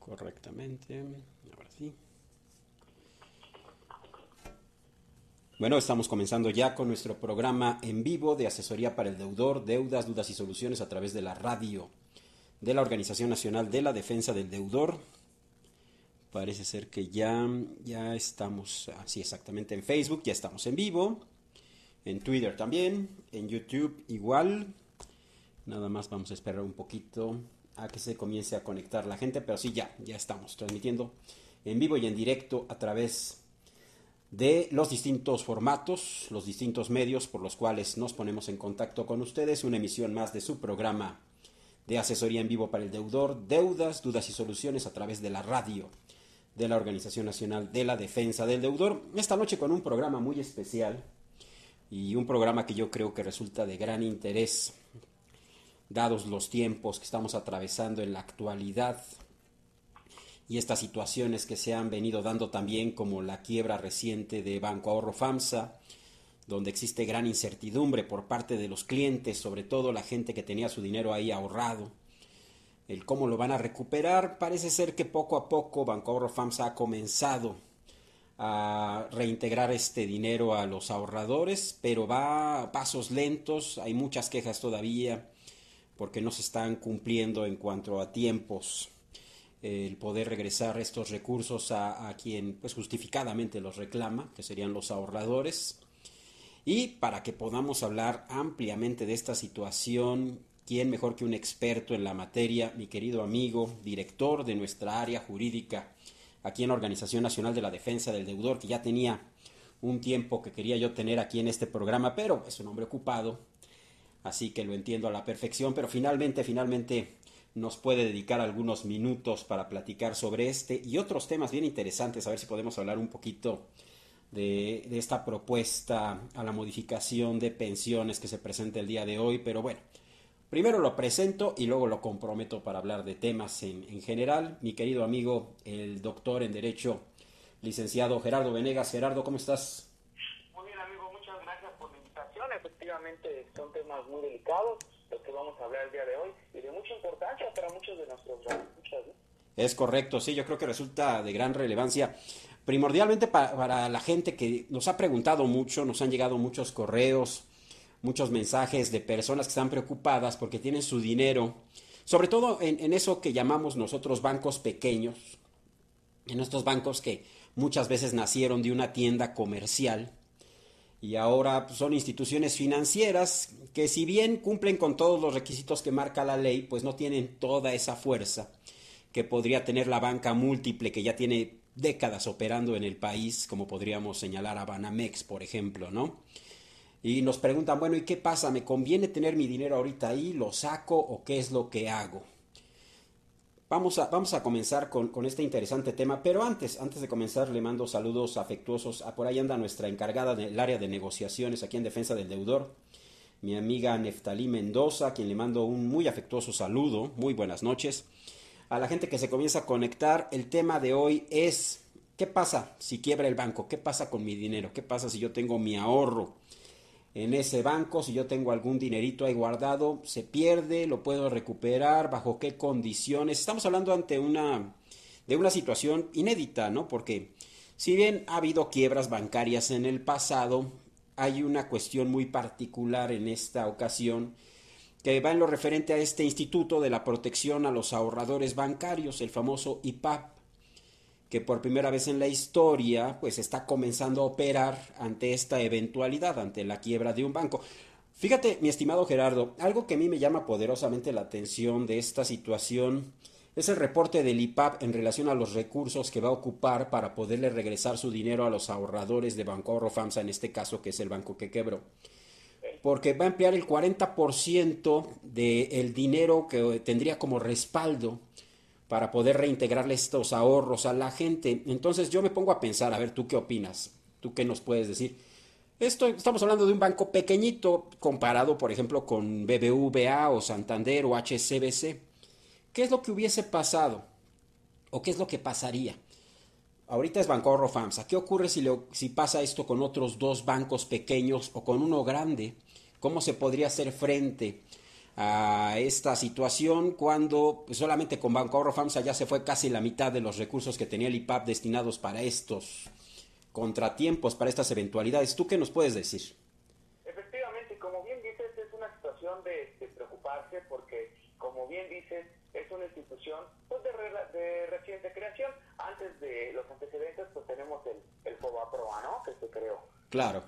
correctamente. Ahora sí. Bueno, estamos comenzando ya con nuestro programa en vivo de asesoría para el deudor, deudas, dudas y soluciones a través de la radio de la Organización Nacional de la Defensa del Deudor. Parece ser que ya estamos, así exactamente, en Facebook, ya estamos en vivo, en Twitter también, en YouTube igual. Nada más vamos a esperar un poquito a que se comience a conectar la gente, pero sí, ya estamos transmitiendo en vivo y en directo a través de los distintos formatos, los distintos medios por los cuales nos ponemos en contacto con ustedes. Una emisión más de su programa de asesoría en vivo para el deudor, deudas, dudas y soluciones a través de la radio de la Organización Nacional de la Defensa del Deudor. Esta noche con un programa muy especial y un programa que yo creo que resulta de gran interés, dados los tiempos que estamos atravesando en la actualidad y estas situaciones que se han venido dando también, como la quiebra reciente de Banco Ahorro FAMSA, donde existe gran incertidumbre por parte de los clientes, sobre todo la gente que tenía su dinero ahí ahorrado, el cómo lo van a recuperar. Parece ser que poco a poco Banco Ahorro FAMSA ha comenzado a reintegrar este dinero a los ahorradores, pero va a pasos lentos. Hay muchas quejas todavía porque no se están cumpliendo en cuanto a tiempos el poder regresar estos recursos a quien pues justificadamente los reclama, que serían los ahorradores. Y para que podamos hablar ampliamente de esta situación, ¿quién mejor que un experto en la materia? Mi querido amigo, director de nuestra área jurídica aquí en la Organización Nacional de la Defensa del Deudor, que ya tenía un tiempo que quería yo tener aquí en este programa, pero es un hombre ocupado, así que lo entiendo a la perfección, pero finalmente nos puede dedicar algunos minutos para platicar sobre este y otros temas bien interesantes, a ver si podemos hablar un poquito de esta propuesta a la modificación de pensiones que se presenta el día de hoy. Pero bueno, primero lo presento y luego lo comprometo para hablar de temas en general. Mi querido amigo, el doctor en Derecho, licenciado Gerardo Venegas. Gerardo, ¿cómo estás? Muy bien, amigo, muchas gracias por la invitación. Efectivamente son temas muy delicados los que vamos a hablar el día de hoy y de mucha importancia para muchos de nuestros escuchas, ¿no? Es correcto, sí, yo creo que resulta de gran relevancia, primordialmente para la gente que nos ha preguntado mucho. Nos han llegado muchos correos, muchos mensajes de personas que están preocupadas porque tienen su dinero, sobre todo en eso que llamamos nosotros bancos pequeños, en estos bancos que muchas veces nacieron de una tienda comercial y ahora pues, son instituciones financieras que, si bien cumplen con todos los requisitos que marca la ley, pues no tienen toda esa fuerza que podría tener la banca múltiple, que ya tiene décadas operando en el país, como podríamos señalar a Banamex, por ejemplo, ¿no? Y nos preguntan, bueno, ¿y qué pasa? ¿Me conviene tener mi dinero ahorita ahí? ¿Lo saco o qué es lo que hago? Vamos a comenzar con este interesante tema, pero antes de comenzar le mando saludos afectuosos. Por ahí anda nuestra encargada del área de negociaciones aquí en Defensa del Deudor, mi amiga Neftalí Mendoza, a quien le mando un muy afectuoso saludo. Muy buenas noches. A la gente que se comienza a conectar, el tema de hoy es: ¿qué pasa si quiebra el banco? ¿Qué pasa con mi dinero? ¿Qué pasa si yo tengo mi ahorro en ese banco? Si yo tengo algún dinerito ahí guardado, ¿se pierde? ¿Lo puedo recuperar? ¿Bajo qué condiciones? Estamos hablando de una situación inédita, ¿no? Porque si bien ha habido quiebras bancarias en el pasado, hay una cuestión muy particular en esta ocasión que va en lo referente a este Instituto de la Protección a los Ahorradores Bancarios, el famoso IPAB, que por primera vez en la historia pues está comenzando a operar ante esta eventualidad, ante la quiebra de un banco. Fíjate, mi estimado Gerardo, algo que a mí me llama poderosamente la atención de esta situación es el reporte del IPAB en relación a los recursos que va a ocupar para poderle regresar su dinero a los ahorradores de Banco Ahorro FAMSA, en este caso, que es el banco que quebró, porque va a emplear el 40% del dinero que tendría como respaldo para poder reintegrarle estos ahorros a la gente. Entonces yo me pongo a pensar, a ver, ¿tú qué opinas? ¿Tú qué nos puedes decir? Estamos hablando de un banco pequeñito comparado, por ejemplo, con BBVA o Santander o HSBC. ¿Qué es lo que hubiese pasado? ¿O qué es lo que pasaría? Ahorita es Banco Ahorro FAMSA. ¿Qué ocurre si pasa esto con otros dos bancos pequeños o con uno grande? ¿Cómo se podría hacer frente a esta situación cuando pues, solamente con Bancorp FAMSA ya se fue casi la mitad de los recursos que tenía el IPAP destinados para estos contratiempos, para estas eventualidades. ¿Tú qué nos puedes decir? Efectivamente, como bien dices, es una situación de preocuparse porque, como bien dices, es una institución pues, de reciente creación. Antes de los antecedentes, pues tenemos el FOBAPROA, ¿no? Que se creó. Claro.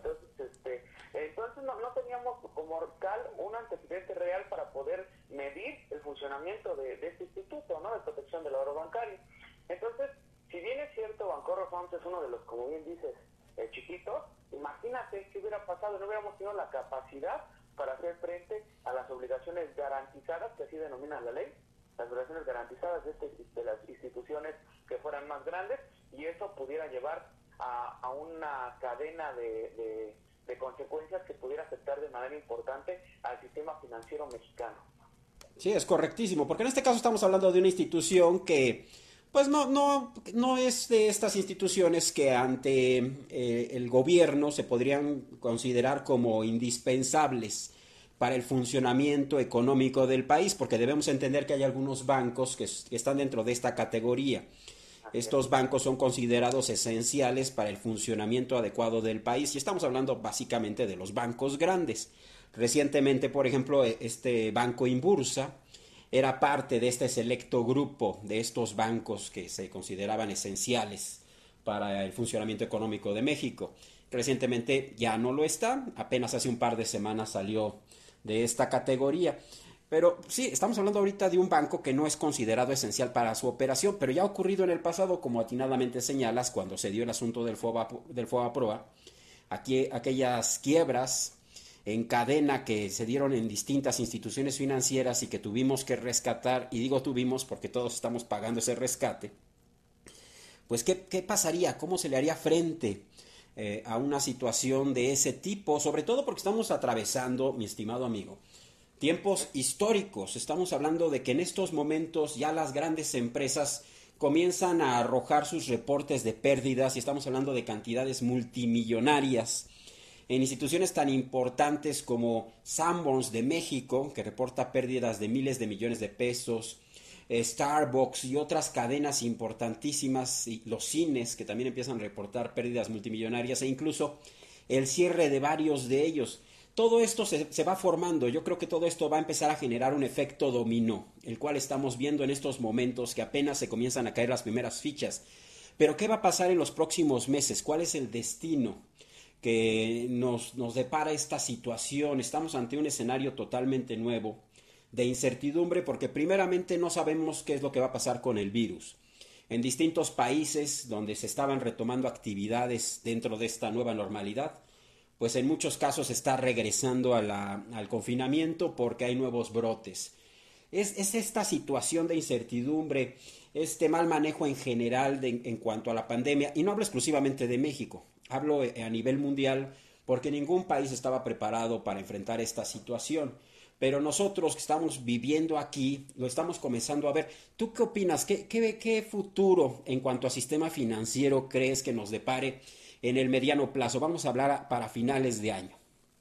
Entonces no teníamos como tal un antecedente real para poder medir el funcionamiento de este instituto, ¿no? De protección del ahorro bancario. Entonces, si bien es cierto, Bancorp FAMSA es uno de los, como bien dices, chiquitos, imagínate qué hubiera pasado, no hubiéramos tenido la capacidad para hacer frente a las obligaciones garantizadas, que así denomina la ley, las obligaciones garantizadas de las instituciones que fueran más grandes, y eso pudiera llevar a una cadena de consecuencias que pudiera afectar de manera importante al sistema financiero mexicano. Sí, es correctísimo, porque en este caso estamos hablando de una institución que, pues no es de estas instituciones que ante el gobierno se podrían considerar como indispensables para el funcionamiento económico del país, porque debemos entender que hay algunos bancos que están dentro de esta categoría. Estos bancos son considerados esenciales para el funcionamiento adecuado del país y estamos hablando básicamente de los bancos grandes. Recientemente, por ejemplo, este Banco Inbursa era parte de este selecto grupo de estos bancos que se consideraban esenciales para el funcionamiento económico de México. Recientemente ya no lo está, apenas hace un par de semanas salió de esta categoría. Pero sí, estamos hablando ahorita de un banco que no es considerado esencial para su operación, pero ya ha ocurrido en el pasado, como atinadamente señalas, cuando se dio el asunto del FOBAPROA, aquellas quiebras en cadena que se dieron en distintas instituciones financieras y que tuvimos que rescatar, y digo tuvimos porque todos estamos pagando ese rescate, pues ¿qué pasaría? ¿Cómo se le haría frente a una situación de ese tipo? Sobre todo porque estamos atravesando, mi estimado amigo, tiempos históricos. Estamos hablando de que en estos momentos ya las grandes empresas comienzan a arrojar sus reportes de pérdidas y estamos hablando de cantidades multimillonarias en instituciones tan importantes como Sanborns de México, que reporta pérdidas de miles de millones de pesos, Starbucks y otras cadenas importantísimas, y los cines que también empiezan a reportar pérdidas multimillonarias, e incluso el cierre de varios de ellos. Todo esto se va formando. Yo creo que todo esto va a empezar a generar un efecto dominó, el cual estamos viendo en estos momentos que apenas se comienzan a caer las primeras fichas. Pero ¿qué va a pasar en los próximos meses? ¿Cuál es el destino que nos depara esta situación? Estamos ante un escenario totalmente nuevo de incertidumbre porque primeramente no sabemos qué es lo que va a pasar con el virus. En distintos países donde se estaban retomando actividades dentro de esta nueva normalidad, pues en muchos casos está regresando al confinamiento porque hay nuevos brotes. Es esta situación de incertidumbre, este mal manejo en general en cuanto a la pandemia, y no hablo exclusivamente de México, hablo a nivel mundial porque ningún país estaba preparado para enfrentar esta situación. Pero nosotros que estamos viviendo aquí, lo estamos comenzando a ver. ¿Tú qué opinas? ¿Qué futuro en cuanto a sistema financiero crees que nos depare en el mediano plazo? Vamos a hablar para finales de año.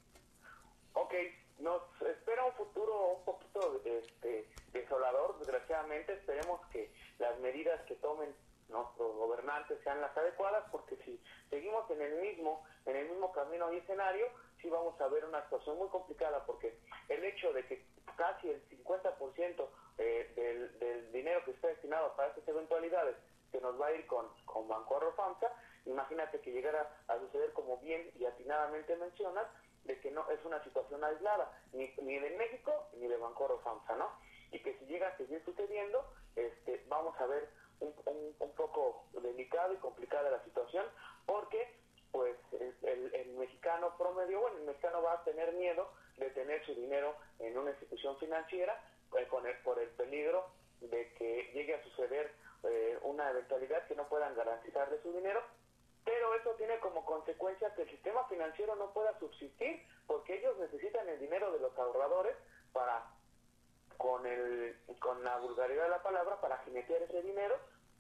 Ok, nos espera un futuro un poquito desolador, desgraciadamente. Esperemos que las medidas que tomen nuestros gobernantes sean las adecuadas, porque si seguimos en el mismo camino y escenario, sí vamos a ver una situación muy complicada, porque el hecho de que casi el 50% del dinero que está destinado para estas eventualidades se nos va a ir con Bancorp FAMSA, imagínate que llegara a suceder, como bien y atinadamente mencionas, de que no es una situación aislada, ni de México ni de Bancorp FAMSA, ¿no? Y que si llega a seguir sucediendo, vamos a ver un poco delicado y complicada la situación, porque pues el mexicano promedio, el mexicano va a tener miedo de tener su dinero en una institución financiera por el peligro de que llegue a suceder una eventualidad que no puedan garantizarle su dinero, pero eso tiene como consecuencia que el sistema financiero no pueda subsistir, porque ellos necesitan el dinero de los ahorradores para, con la vulgaridad de la palabra, para jinetear ese dinero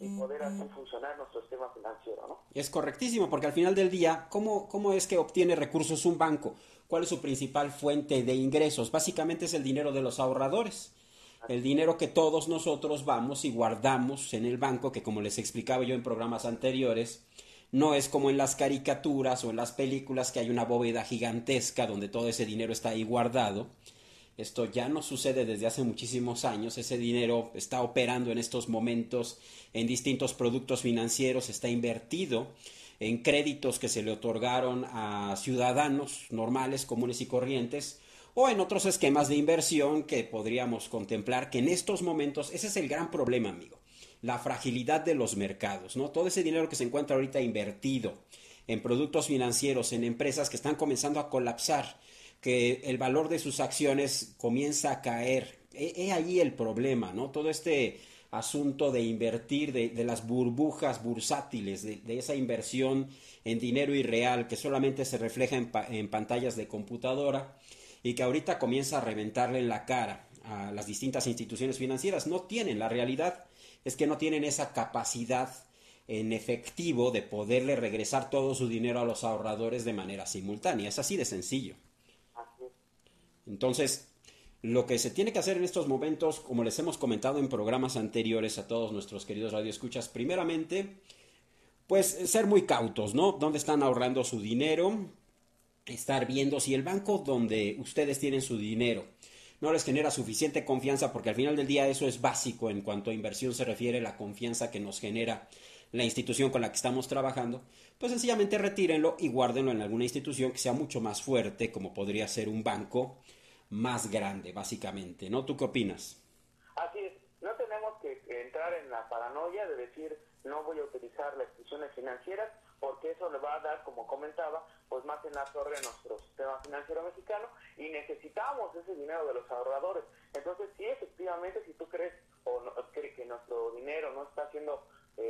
y poder hacer funcionar nuestro sistema financiero, ¿no? Es correctísimo, porque al final del día, ¿cómo es que obtiene recursos un banco? ¿Cuál es su principal fuente de ingresos? Básicamente es el dinero de los ahorradores. El dinero que todos nosotros vamos y guardamos en el banco, que como les explicaba yo en programas anteriores, no es como en las caricaturas o en las películas que hay una bóveda gigantesca donde todo ese dinero está ahí guardado. Esto ya no sucede desde hace muchísimos años. Ese dinero está operando en estos momentos en distintos productos financieros, está invertido en créditos que se le otorgaron a ciudadanos normales, comunes y corrientes, o en otros esquemas de inversión que podríamos contemplar, que en estos momentos ese es el gran problema, amigo, la fragilidad de los mercados, ¿no? Todo ese dinero que se encuentra ahorita invertido en productos financieros, en empresas que están comenzando a colapsar, que el valor de sus acciones comienza a caer. He ahí el problema, ¿no? Todo este asunto de invertir, de las burbujas bursátiles, de esa inversión en dinero irreal que solamente se refleja en pantallas de computadora y que ahorita comienza a reventarle en la cara a las distintas instituciones financieras. No tienen, la realidad es que no tienen esa capacidad en efectivo de poderle regresar todo su dinero a los ahorradores de manera simultánea. Es así de sencillo. Entonces, lo que se tiene que hacer en estos momentos, como les hemos comentado en programas anteriores a todos nuestros queridos radioescuchas, primeramente, pues ser muy cautos, ¿no? ¿Dónde están ahorrando su dinero? Estar viendo si el banco donde ustedes tienen su dinero no les genera suficiente confianza, porque al final del día eso es básico en cuanto a inversión se refiere, la confianza que nos genera la institución con la que estamos trabajando, pues sencillamente retírenlo y guárdenlo en alguna institución que sea mucho más fuerte, como podría ser un banco más grande, básicamente, ¿no? ¿Tú qué opinas? Así es, no tenemos que entrar en la paranoia de decir no voy a utilizar las instituciones financieras porque eso le va a dar, como comentaba, pues más en la torre a nuestro sistema financiero mexicano y necesitamos ese dinero de los ahorradores. Entonces, sí, efectivamente, si tú crees o no, crees que nuestro dinero no está haciendo,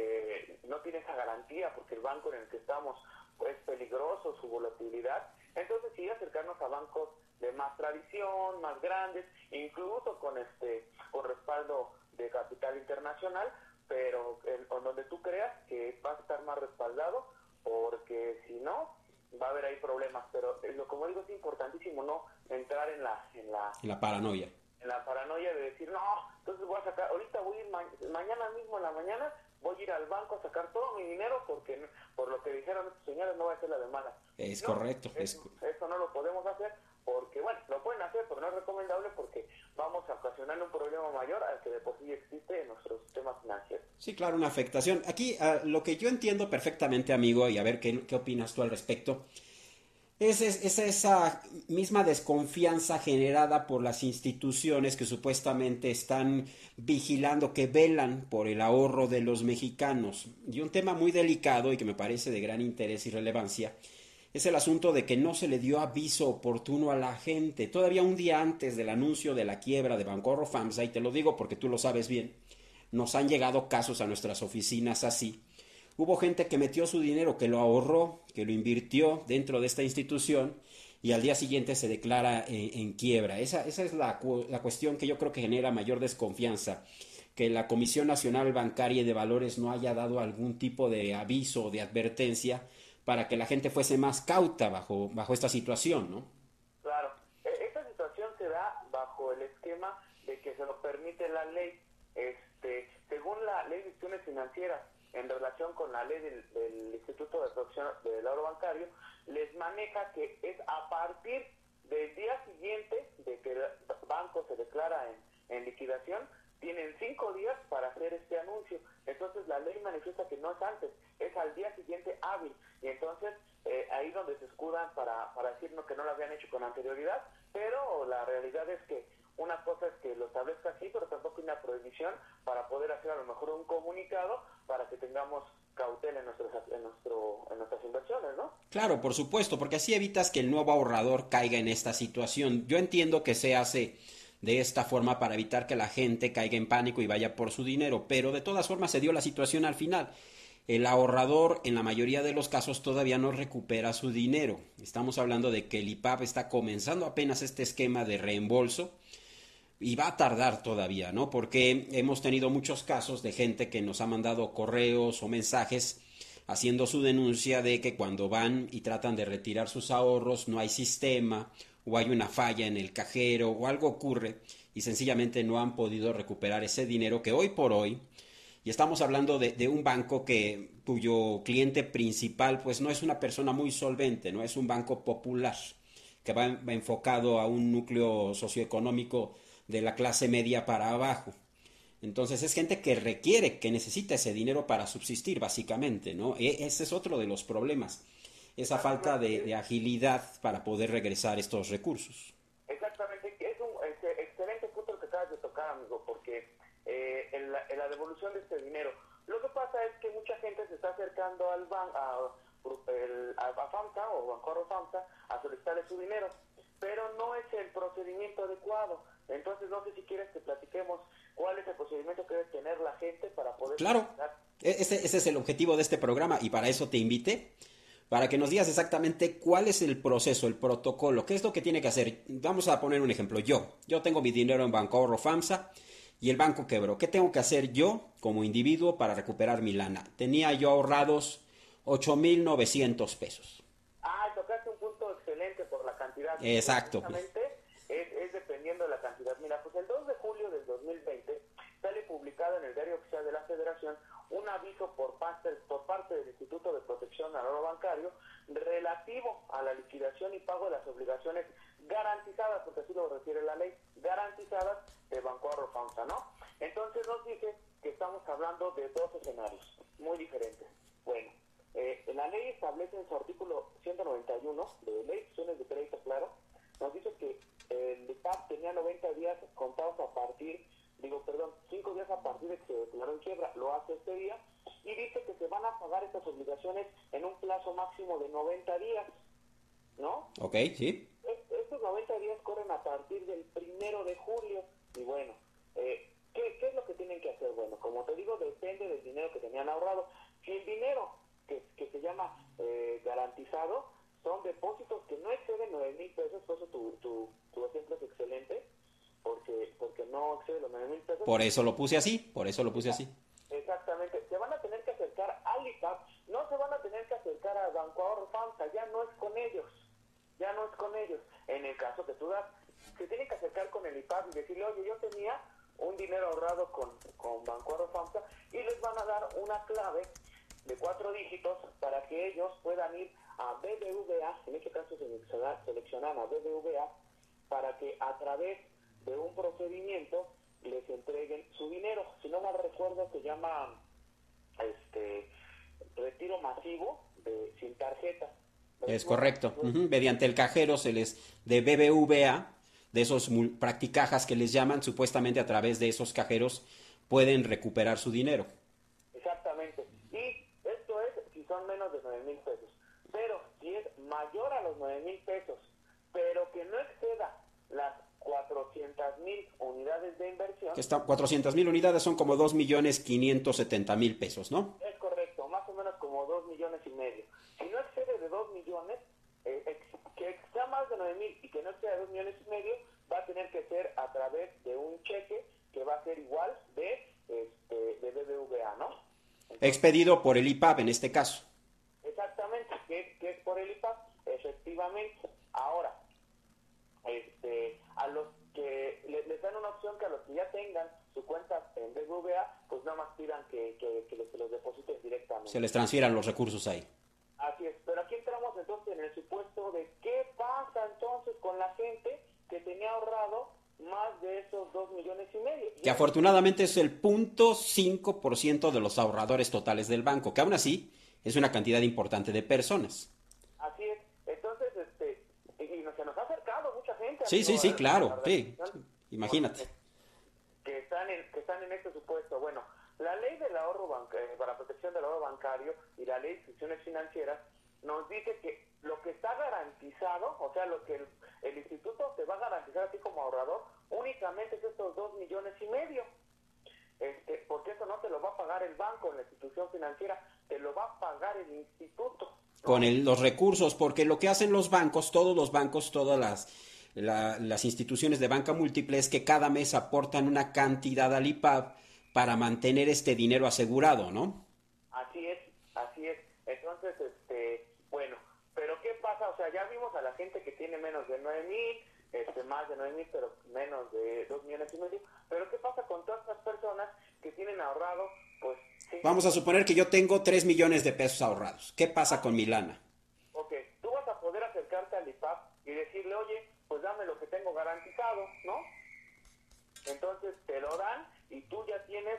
no tiene esa garantía porque el banco en el que estamos pues, es peligroso, su volatilidad, entonces sí acercarnos a bancos de más tradición, más grandes, incluso con respaldo de capital internacional, pero donde tú creas que vas a estar más respaldado, porque si no va a haber ahí problemas. Pero como digo, es importantísimo no entrar en la paranoia. En la paranoia de decir, no, entonces voy a sacar, ahorita voy a ir mañana mismo en la mañana, voy a ir al banco a sacar todo mi dinero porque por lo que dijeron estos señores no va a ser la de malas. Es no, correcto. Eso no lo podemos hacer porque, bueno, lo pueden hacer, pero no es recomendable porque vamos a ocasionar un problema mayor al que de por sí existe en nuestro sistema financiero. Sí, claro, una afectación. Aquí lo que yo entiendo perfectamente, amigo, y a ver qué opinas tú al respecto, es esa misma desconfianza generada por las instituciones que supuestamente están vigilando, que velan por el ahorro de los mexicanos. Y un tema muy delicado y que me parece de gran interés y relevancia es el asunto de que no se le dio aviso oportuno a la gente. Todavía un día antes del anuncio de la quiebra de Bancorro FAMSA, y te lo digo porque tú lo sabes bien, nos han llegado casos a nuestras oficinas así. Hubo gente que metió su dinero, que lo ahorró, que lo invirtió dentro de esta institución y al día siguiente se declara en quiebra. Esa es la cuestión que yo creo que genera mayor desconfianza, que la Comisión Nacional Bancaria y de Valores no haya dado algún tipo de aviso o de advertencia para que la gente fuese más cauta bajo esta situación, ¿no? Claro, esta situación se da bajo el esquema de que se lo permite la ley, según la ley de instituciones financieras, en relación con la ley del Instituto de Protección del Ahorro Bancario, les maneja que es a partir del día siguiente de que el banco se declara en liquidación, tienen 5 días para hacer este anuncio. Entonces la ley manifiesta que no es antes, es al día siguiente hábil. Y entonces ahí donde se escudan para decirnos que no lo habían hecho con anterioridad, pero la realidad es que una cosa es que lo establezca así, pero tampoco hay una prohibición para poder hacer a lo mejor un comunicado para que tengamos cautela en nuestras inversiones, ¿no? Claro, por supuesto, porque así evitas que el nuevo ahorrador caiga en esta situación. Yo entiendo que se hace de esta forma para evitar que la gente caiga en pánico y vaya por su dinero, pero de todas formas se dio la situación al final. El ahorrador en la mayoría de los casos todavía no recupera su dinero. Estamos hablando de que el IPAB está comenzando apenas este esquema de reembolso, y va a tardar todavía, ¿no? Porque hemos tenido muchos casos de gente que nos ha mandado correos o mensajes haciendo su denuncia de que cuando van y tratan de retirar sus ahorros no hay sistema o hay una falla en el cajero o algo ocurre y sencillamente no han podido recuperar ese dinero que hoy por hoy, y estamos hablando de un banco cuyo cliente principal pues no es una persona muy solvente, no es un banco popular que va enfocado a un núcleo socioeconómico de la clase media para abajo. Entonces es gente que requiere, que necesita ese dinero para subsistir básicamente, ¿no? Ese es otro de los problemas, esa falta de agilidad para poder regresar estos recursos. Exactamente, es un excelente punto el que acabas de tocar, amigo, porque en la devolución de este dinero, lo que pasa es que mucha gente se está acercando al a FAMSA o Bancorro FAMSA a solicitarle su dinero, pero no es el procedimiento adecuado. Entonces no sé si quieres que platiquemos cuál es el procedimiento que debe tener la gente para poder... Claro, ese es el objetivo de este programa y para eso te invité, para que nos digas exactamente cuál es el proceso, el protocolo, qué es lo que tiene que hacer. Vamos a poner un ejemplo. Yo tengo mi dinero en Bancorro FAMSA y el banco quebró. ¿Qué tengo que hacer yo como individuo para recuperar mi lana? Tenía yo ahorrados 8,900 pesos. Tocaste un punto excelente por la cantidad. Exacto. Es dependiendo de la cantidad. Mira, pues el 2 de julio del 2020 sale publicado en el Diario Oficial de la Federación un aviso por parte del Instituto de Protección al Ahorro Bancario relativo a la liquidación y pago de las obligaciones garantizadas, porque así lo refiere la ley, garantizadas de Bancorro FAMSA, ¿no? Entonces nos dice que estamos hablando de dos escenarios muy diferentes. Bueno, la ley establece en su artículo 191 de Ley de Instituciones de Crédito, claro, nos dice que el IPAP tenía 90 días contados a partir, 5 días a partir de que se declaró en quiebra, lo hace este día, y dice que se van a pagar estas obligaciones en un plazo máximo de 90 días, ¿no? Ok, sí. Estos 90 días corren a partir del 1 de julio, y bueno, ¿qué es lo que tienen que hacer? Bueno, como te digo, depende del dinero que tenían ahorrado. Si el dinero que se llama garantizado son depósitos que no exceden 9,000 pesos, por eso tu ejemplo es excelente, porque no excede los 9,000 pesos. Por eso lo puse así. Exactamente. Se van a tener que acercar al IPAP, no se van a tener que acercar a Banco Ahorro FAMSA, ya no es con ellos. En el caso que tú das, se tienen que acercar con el IPAP y decirle, oye, yo tenía un dinero ahorrado con Banco Ahorro FAMSA, y les van a dar una clave de 4 dígitos para que ellos puedan ir a BBVA, en este caso seleccionan a BBVA, para que a través de un procedimiento les entreguen su dinero. Si no mal recuerdo, se llama retiro masivo sin tarjeta. Es correcto. Mediante el cajero de BBVA, de esos practicajas que les llaman, supuestamente a través de esos cajeros pueden recuperar su dinero. Exactamente. Y esto es si son menos de 9,000 pesos. Pero si es mayor a los 9,000 pesos, pero que no exceda las 400,000 unidades de inversión. 400,000 unidades son como 2,570,000 pesos, ¿no? Es correcto, más o menos como 2,5 millones. Si no excede de 2 millones, que sea más de 9,000 y que no exceda de 2,5 millones, va a tener que ser a través de un cheque que va a ser igual de BBVA, ¿no? Entonces, expedido por el IPAP en este caso. Exactamente, que es por el IPAP, efectivamente. Ahora, a los que les dan una opción que a los que ya tengan su cuenta en BBVA, pues nada más pidan que se los depositen directamente. Se les transfieran los recursos ahí. Así es, pero aquí entramos entonces en el supuesto de qué pasa entonces con la gente que tenía ahorrado más de esos 2,5 millones. Que afortunadamente es el 0.5% de los ahorradores totales del banco, que aún así es una cantidad importante de personas. Así es, entonces, se nos ha acercado mucha gente. Sí, claro, sí, imagínate. Que están en este supuesto. Bueno, la ley del ahorro para protección del ahorro bancario y la ley de instituciones financieras nos dice que lo que está garantizado, o sea, lo que el instituto te va a garantizar a ti como ahorrador, únicamente es estos 2,5 millones. Porque eso no te lo va a pagar el banco, la institución financiera, te lo va a pagar el instituto, ¿no? Con los recursos, porque lo que hacen los bancos, todos los bancos, todas las instituciones de banca múltiple es que cada mes aportan una cantidad al IPAB para mantener este dinero asegurado, ¿no? Así es, así es. Entonces, bueno, pero ¿qué pasa? O sea, ya vimos a la gente que tiene menos de 9,000, más de 9,000, pero menos de 2,5 millones. Pero ¿qué pasa con todas las personas que tienen ahorrado? Pues sí. Vamos a suponer que yo tengo 3 millones de pesos ahorrados. ¿Qué pasa con mi lana? Ok, tú vas a poder acercarte al IPAP y decirle, oye, pues dame lo que tengo garantizado, ¿no? Entonces te lo dan y tú ya tienes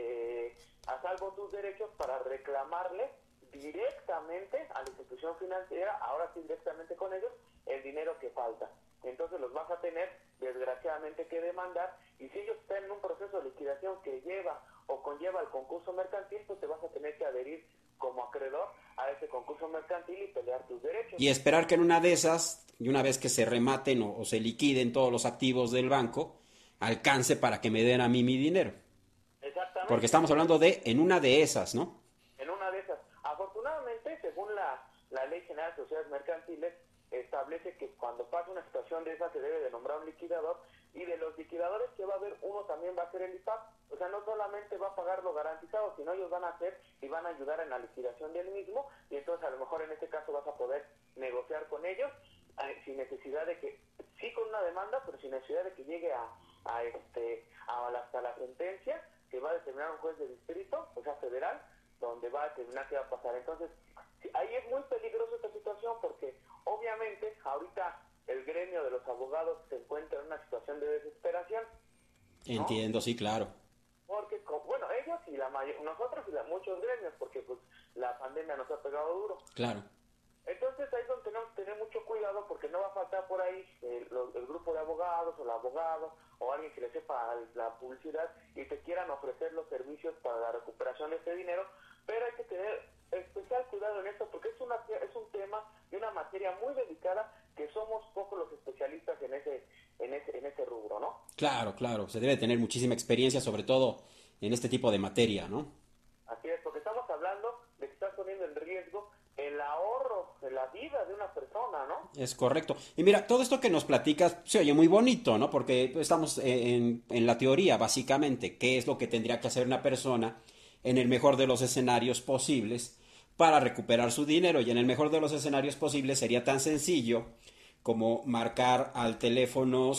a salvo tus derechos para reclamarle directamente a la institución financiera, ahora sí directamente con ellos, el dinero que falta. Entonces los vas a tener, desgraciadamente, que demandar, y si ellos están en un proceso de liquidación que lleva o conlleva el concurso mercantil, pues te vas a tener que adherir como acreedor a ese concurso mercantil y pelear tus derechos. Y esperar que en una de esas, y una vez que se rematen o se liquiden todos los activos del banco, alcance para que me den a mí mi dinero. Exactamente. Porque estamos hablando de en una de esas, ¿no? En una de esas. Afortunadamente, según la Ley General de Sociedades Mercantiles, establece que cuando pasa una situación de esa se debe de nombrar un liquidador, y de los liquidadores que va a haber, uno también va a ser el IPAP. O sea, no solamente va a pagar lo garantizado, sino ellos van a hacer y van a ayudar en la liquidación del mismo, y entonces a lo mejor en este caso vas a poder negociar con ellos sin necesidad de que, sí con una demanda, pero sin necesidad de que llegue hasta la sentencia que va a determinar un juez de distrito, o sea, federal, donde va a determinar qué va a pasar. Entonces, sí, ahí es muy peligrosa esta situación, porque obviamente ahorita el gremio de los abogados se encuentra en una situación de desesperación, ¿no? Entiendo, sí, claro. Porque, bueno, ellos y nosotros y muchos gremios, porque pues la pandemia nos ha pegado duro. Claro. Entonces ahí es donde tenemos que tener mucho cuidado, porque no va a faltar por ahí el grupo de abogados o el abogado o alguien que le sepa la publicidad y te quieran ofrecer los servicios para la recuperación de ese dinero, pero hay que tener especial cuidado en esto, porque es un tema y una materia muy delicada, que somos pocos los especialistas en ese rubro, ¿no? Claro, claro. Se debe tener muchísima experiencia, sobre todo en este tipo de materia, ¿no? Así es, porque estamos hablando de que estás poniendo en riesgo el ahorro de la vida de una persona, ¿no? Es correcto. Y mira, todo esto que nos platicas se oye muy bonito, ¿no? Porque estamos en la teoría, básicamente, qué es lo que tendría que hacer una persona en el mejor de los escenarios posibles para recuperar su dinero. Y en el mejor de los escenarios posibles sería tan sencillo como marcar al teléfono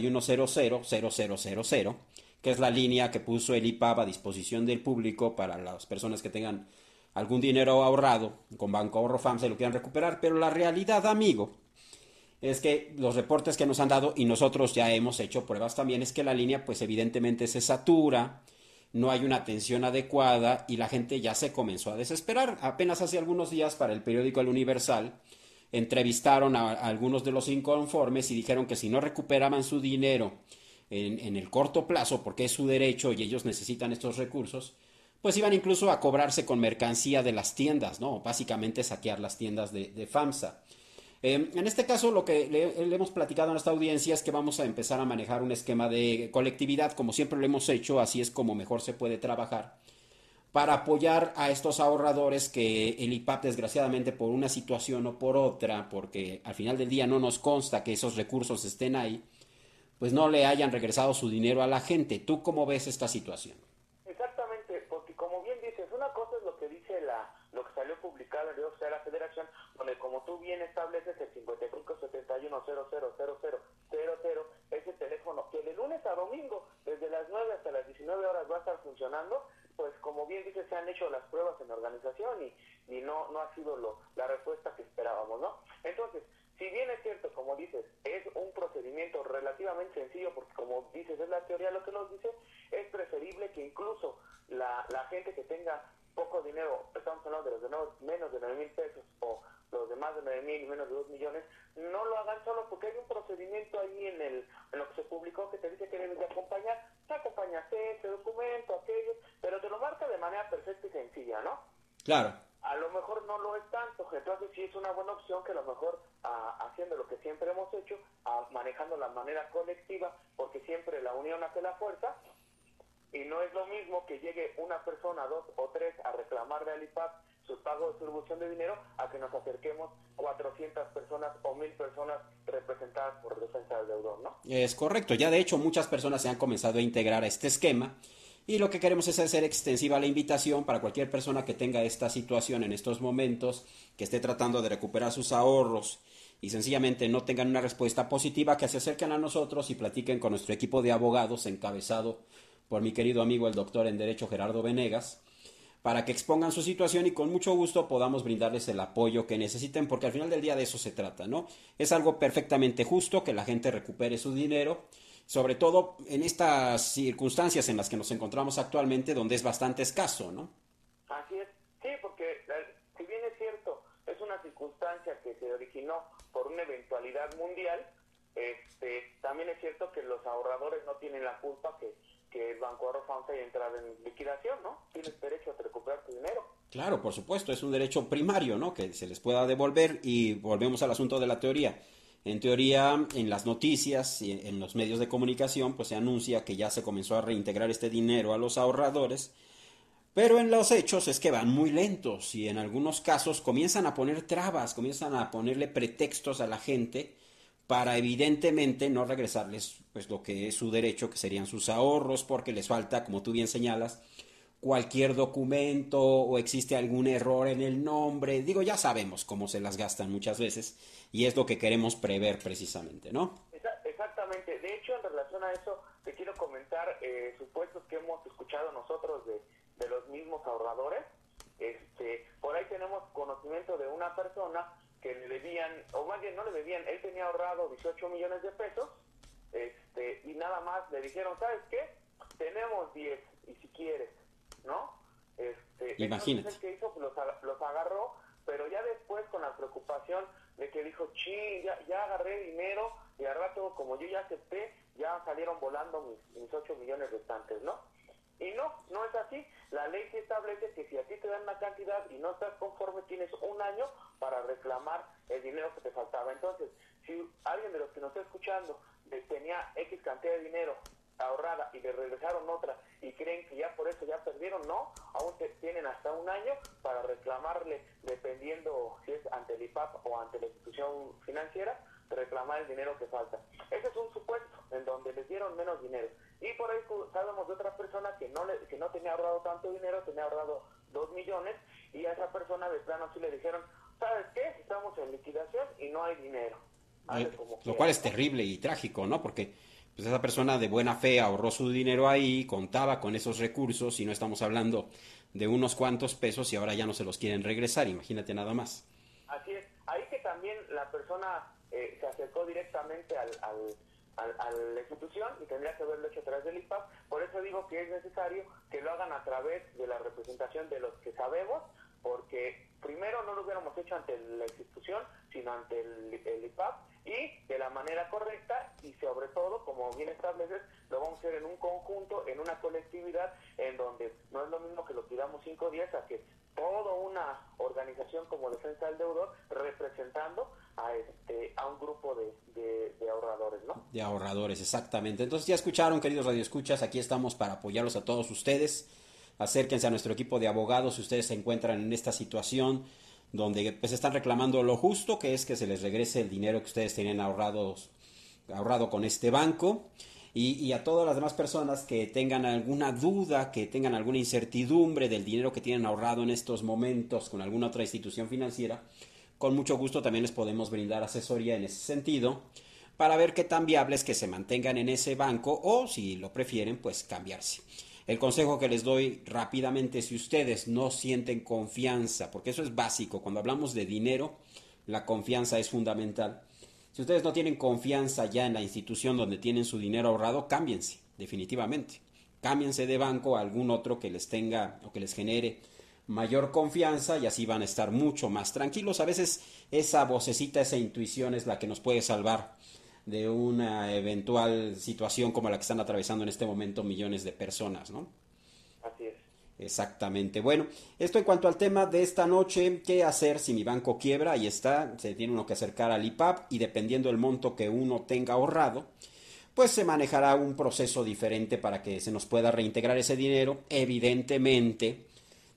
7100 que es la línea que puso el IPAB a disposición del público para las personas que tengan algún dinero ahorrado con Banco Ahorro FAMSA y lo quieran recuperar. Pero la realidad, amigo, es que los reportes que nos han dado, y nosotros ya hemos hecho pruebas también, es que la línea pues evidentemente se satura, no hay una atención adecuada y la gente ya se comenzó a desesperar. Apenas hace algunos días, para el periódico El Universal, entrevistaron a algunos de los inconformes y dijeron que si no recuperaban su dinero en el corto plazo, porque es su derecho y ellos necesitan estos recursos, pues iban incluso a cobrarse con mercancía de las tiendas, ¿no? Básicamente saquear las tiendas de FAMSA. En este caso, lo que le hemos platicado en esta audiencia es que vamos a empezar a manejar un esquema de colectividad, como siempre lo hemos hecho, así es como mejor se puede trabajar, para apoyar a estos ahorradores que el IPAP, desgraciadamente, por una situación o por otra, porque al final del día no nos consta que esos recursos estén ahí, pues no le hayan regresado su dinero a la gente. ¿Tú cómo ves esta situación? Exactamente, porque como bien dices, una cosa es lo que dice lo que salió publicado en el diario de la Federación, donde como tú bien estableces el 5571000000, ese teléfono que de lunes a domingo, desde las 9 hasta las 19 horas va a estar funcionando, pues como bien dices, se han hecho las pruebas en la organización y no ha sido la respuesta que esperábamos, ¿no? Entonces, si bien es cierto, como dices, es un procedimiento relativamente sencillo, porque como dices, es la teoría lo que nos dice, es preferible que incluso la gente que tenga poco dinero, estamos hablando de los de menos de 9,000 pesos o los de más de 9,000 y menos de 2 millones, no lo hagan solo, porque hay un procedimiento ahí en lo que se publicó que te dice que debes de acompañar. Te acompañas este documento, aquello, pero te lo marca de manera perfecta y sencilla, ¿no? Claro. A lo mejor no lo es tanto, entonces sí es una buena opción que a lo mejor haciendo lo que siempre hemos hecho, manejando la manera colectiva, porque siempre la unión hace la fuerza, y no es lo mismo que llegue una persona, dos o tres a reclamarle al IPAP su pago de distribución de dinero a que nos acerquemos 400 personas o 1000 personas representadas por defensa del deudor, ¿no? Es correcto, ya de hecho muchas personas se han comenzado a integrar a este esquema y lo que queremos es hacer extensiva la invitación para cualquier persona que tenga esta situación en estos momentos, que esté tratando de recuperar sus ahorros y sencillamente no tengan una respuesta positiva, que se acerquen a nosotros y platiquen con nuestro equipo de abogados encabezado por mi querido amigo el doctor en Derecho Gerardo Venegas, para que expongan su situación y con mucho gusto podamos brindarles el apoyo que necesiten, porque al final del día de eso se trata, ¿no? Es algo perfectamente justo que la gente recupere su dinero, sobre todo en estas circunstancias en las que nos encontramos actualmente, donde es bastante escaso, ¿no? Así es, sí, porque si bien es cierto, es una circunstancia que se originó por una eventualidad mundial, también es cierto que los ahorradores no tienen la culpa que el Banco Ahorro FAMSA haya entrado en liquidación, ¿no? Tienes derecho a recuperar tu dinero. Claro, por supuesto, es un derecho primario, ¿no? Que se les pueda devolver y volvemos al asunto de la teoría. En teoría, en las noticias y en los medios de comunicación, pues se anuncia que ya se comenzó a reintegrar este dinero a los ahorradores, pero en los hechos es que van muy lentos y en algunos casos comienzan a poner trabas, comienzan a ponerle pretextos a la gente para evidentemente no regresarles pues lo que es su derecho, que serían sus ahorros, porque les falta, como tú bien señalas, cualquier documento o existe algún error en el nombre. Digo, ya sabemos cómo se las gastan muchas veces y es lo que queremos prever precisamente, ¿no? Exactamente. De hecho, en relación a eso, te quiero comentar supuestos que hemos escuchado nosotros de los mismos ahorradores. Por ahí tenemos conocimiento de una persona que le debían, o más bien no le debían, él tenía ahorrado 18 millones de pesos, y nada más le dijeron, ¿sabes qué? Tenemos 10, y si quieres, ¿no? Imagínate. Entonces el que hizo, pues los agarró, pero ya después con la preocupación de que dijo, ya agarré dinero, y al rato, como yo ya acepté, ya salieron volando mis 8 millones restantes, ¿no? Y no es así. La ley sí establece que si a ti te dan una cantidad y no estás conforme, tienes un año para reclamar el dinero que te faltaba. Entonces, si alguien de los que nos está escuchando tenía X cantidad de dinero ahorrada y le regresaron otra y creen que ya por eso ya perdieron, no, aún tienen hasta un año para reclamarle, dependiendo si es ante el IPAP o ante la institución financiera, reclamar el dinero que falta. Ese es un supuesto en donde les dieron menos dinero. Y por ahí sabemos de otra persona que no tenía ahorrado tanto dinero, tenía ahorrado 2 millones, y a esa persona de plano sí le dijeron, ¿sabes qué? Estamos en liquidación y no hay dinero. Lo cual es terrible y trágico, ¿no? Porque pues esa persona de buena fe ahorró su dinero ahí, contaba con esos recursos y no estamos hablando de unos cuantos pesos y ahora ya no se los quieren regresar, imagínate nada más. Así es. Ahí que también la persona se acercó directamente a la institución y tendría que haberlo hecho a través del IPAP. Por eso digo que es necesario que lo hagan a través de la representación de los que sabemos, porque primero no lo hubiéramos hecho ante la institución, sino ante el IPAP, y de la manera correcta, y sobre todo, como bien estableces, lo vamos a hacer en un conjunto, en una colectividad, en donde no es lo mismo que lo pidamos 5 días a que toda una organización como Defensa del Deudor representando a un grupo de ahorradores, ¿no? De ahorradores, exactamente. Entonces ya escucharon, queridos radioescuchas, aquí estamos para apoyarlos a todos ustedes. Acérquense a nuestro equipo de abogados si ustedes se encuentran en esta situación donde pues están reclamando lo justo, que es que se les regrese el dinero que ustedes tienen ahorrado con este banco. Y a todas las demás personas que tengan alguna duda, que tengan alguna incertidumbre del dinero que tienen ahorrado en estos momentos con alguna otra institución financiera, con mucho gusto también les podemos brindar asesoría en ese sentido para ver qué tan viable es que se mantengan en ese banco o, si lo prefieren, pues cambiarse. El consejo que les doy rápidamente, si ustedes no sienten confianza, porque eso es básico, cuando hablamos de dinero, la confianza es fundamental. Si ustedes no tienen confianza ya en la institución donde tienen su dinero ahorrado, cámbiense, definitivamente. Cámbiense de banco a algún otro que les tenga o que les genere mayor confianza y así van a estar mucho más tranquilos. A veces esa vocecita, esa intuición es la que nos puede salvar de una eventual situación como la que están atravesando en este momento millones de personas, ¿no? Así es. Exactamente. Bueno, esto en cuanto al tema de esta noche, ¿qué hacer si mi banco quiebra? Ahí está, se tiene uno que acercar al IPAP y dependiendo del monto que uno tenga ahorrado, pues se manejará un proceso diferente para que se nos pueda reintegrar ese dinero. Evidentemente,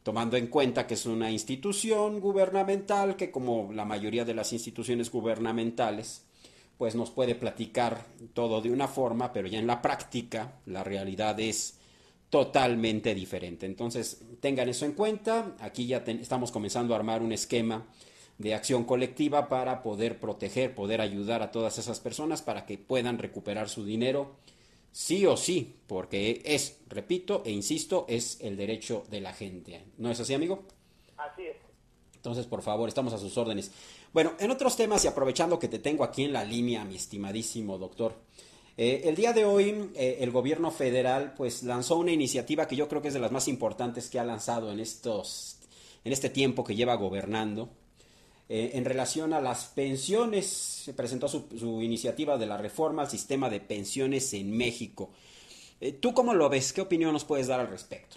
tomando en cuenta que es una institución gubernamental que, como la mayoría de las instituciones gubernamentales, pues nos puede platicar todo de una forma, pero ya en la práctica la realidad es totalmente diferente. Entonces, tengan eso en cuenta. Aquí ya estamos comenzando a armar un esquema de acción colectiva para poder proteger, poder ayudar a todas esas personas para que puedan recuperar su dinero sí o sí, porque es, repito e insisto, es el derecho de la gente. ¿No es así, amigo? Así es. Entonces, por favor, estamos a sus órdenes. Bueno, en otros temas y aprovechando que te tengo aquí en la línea, mi estimadísimo doctor, el día de hoy el gobierno federal pues lanzó una iniciativa que yo creo que es de las más importantes que ha lanzado en este tiempo que lleva gobernando. En relación a las pensiones, se presentó su iniciativa de la reforma al sistema de pensiones en México. ¿Tú cómo lo ves? ¿Qué opinión nos puedes dar al respecto?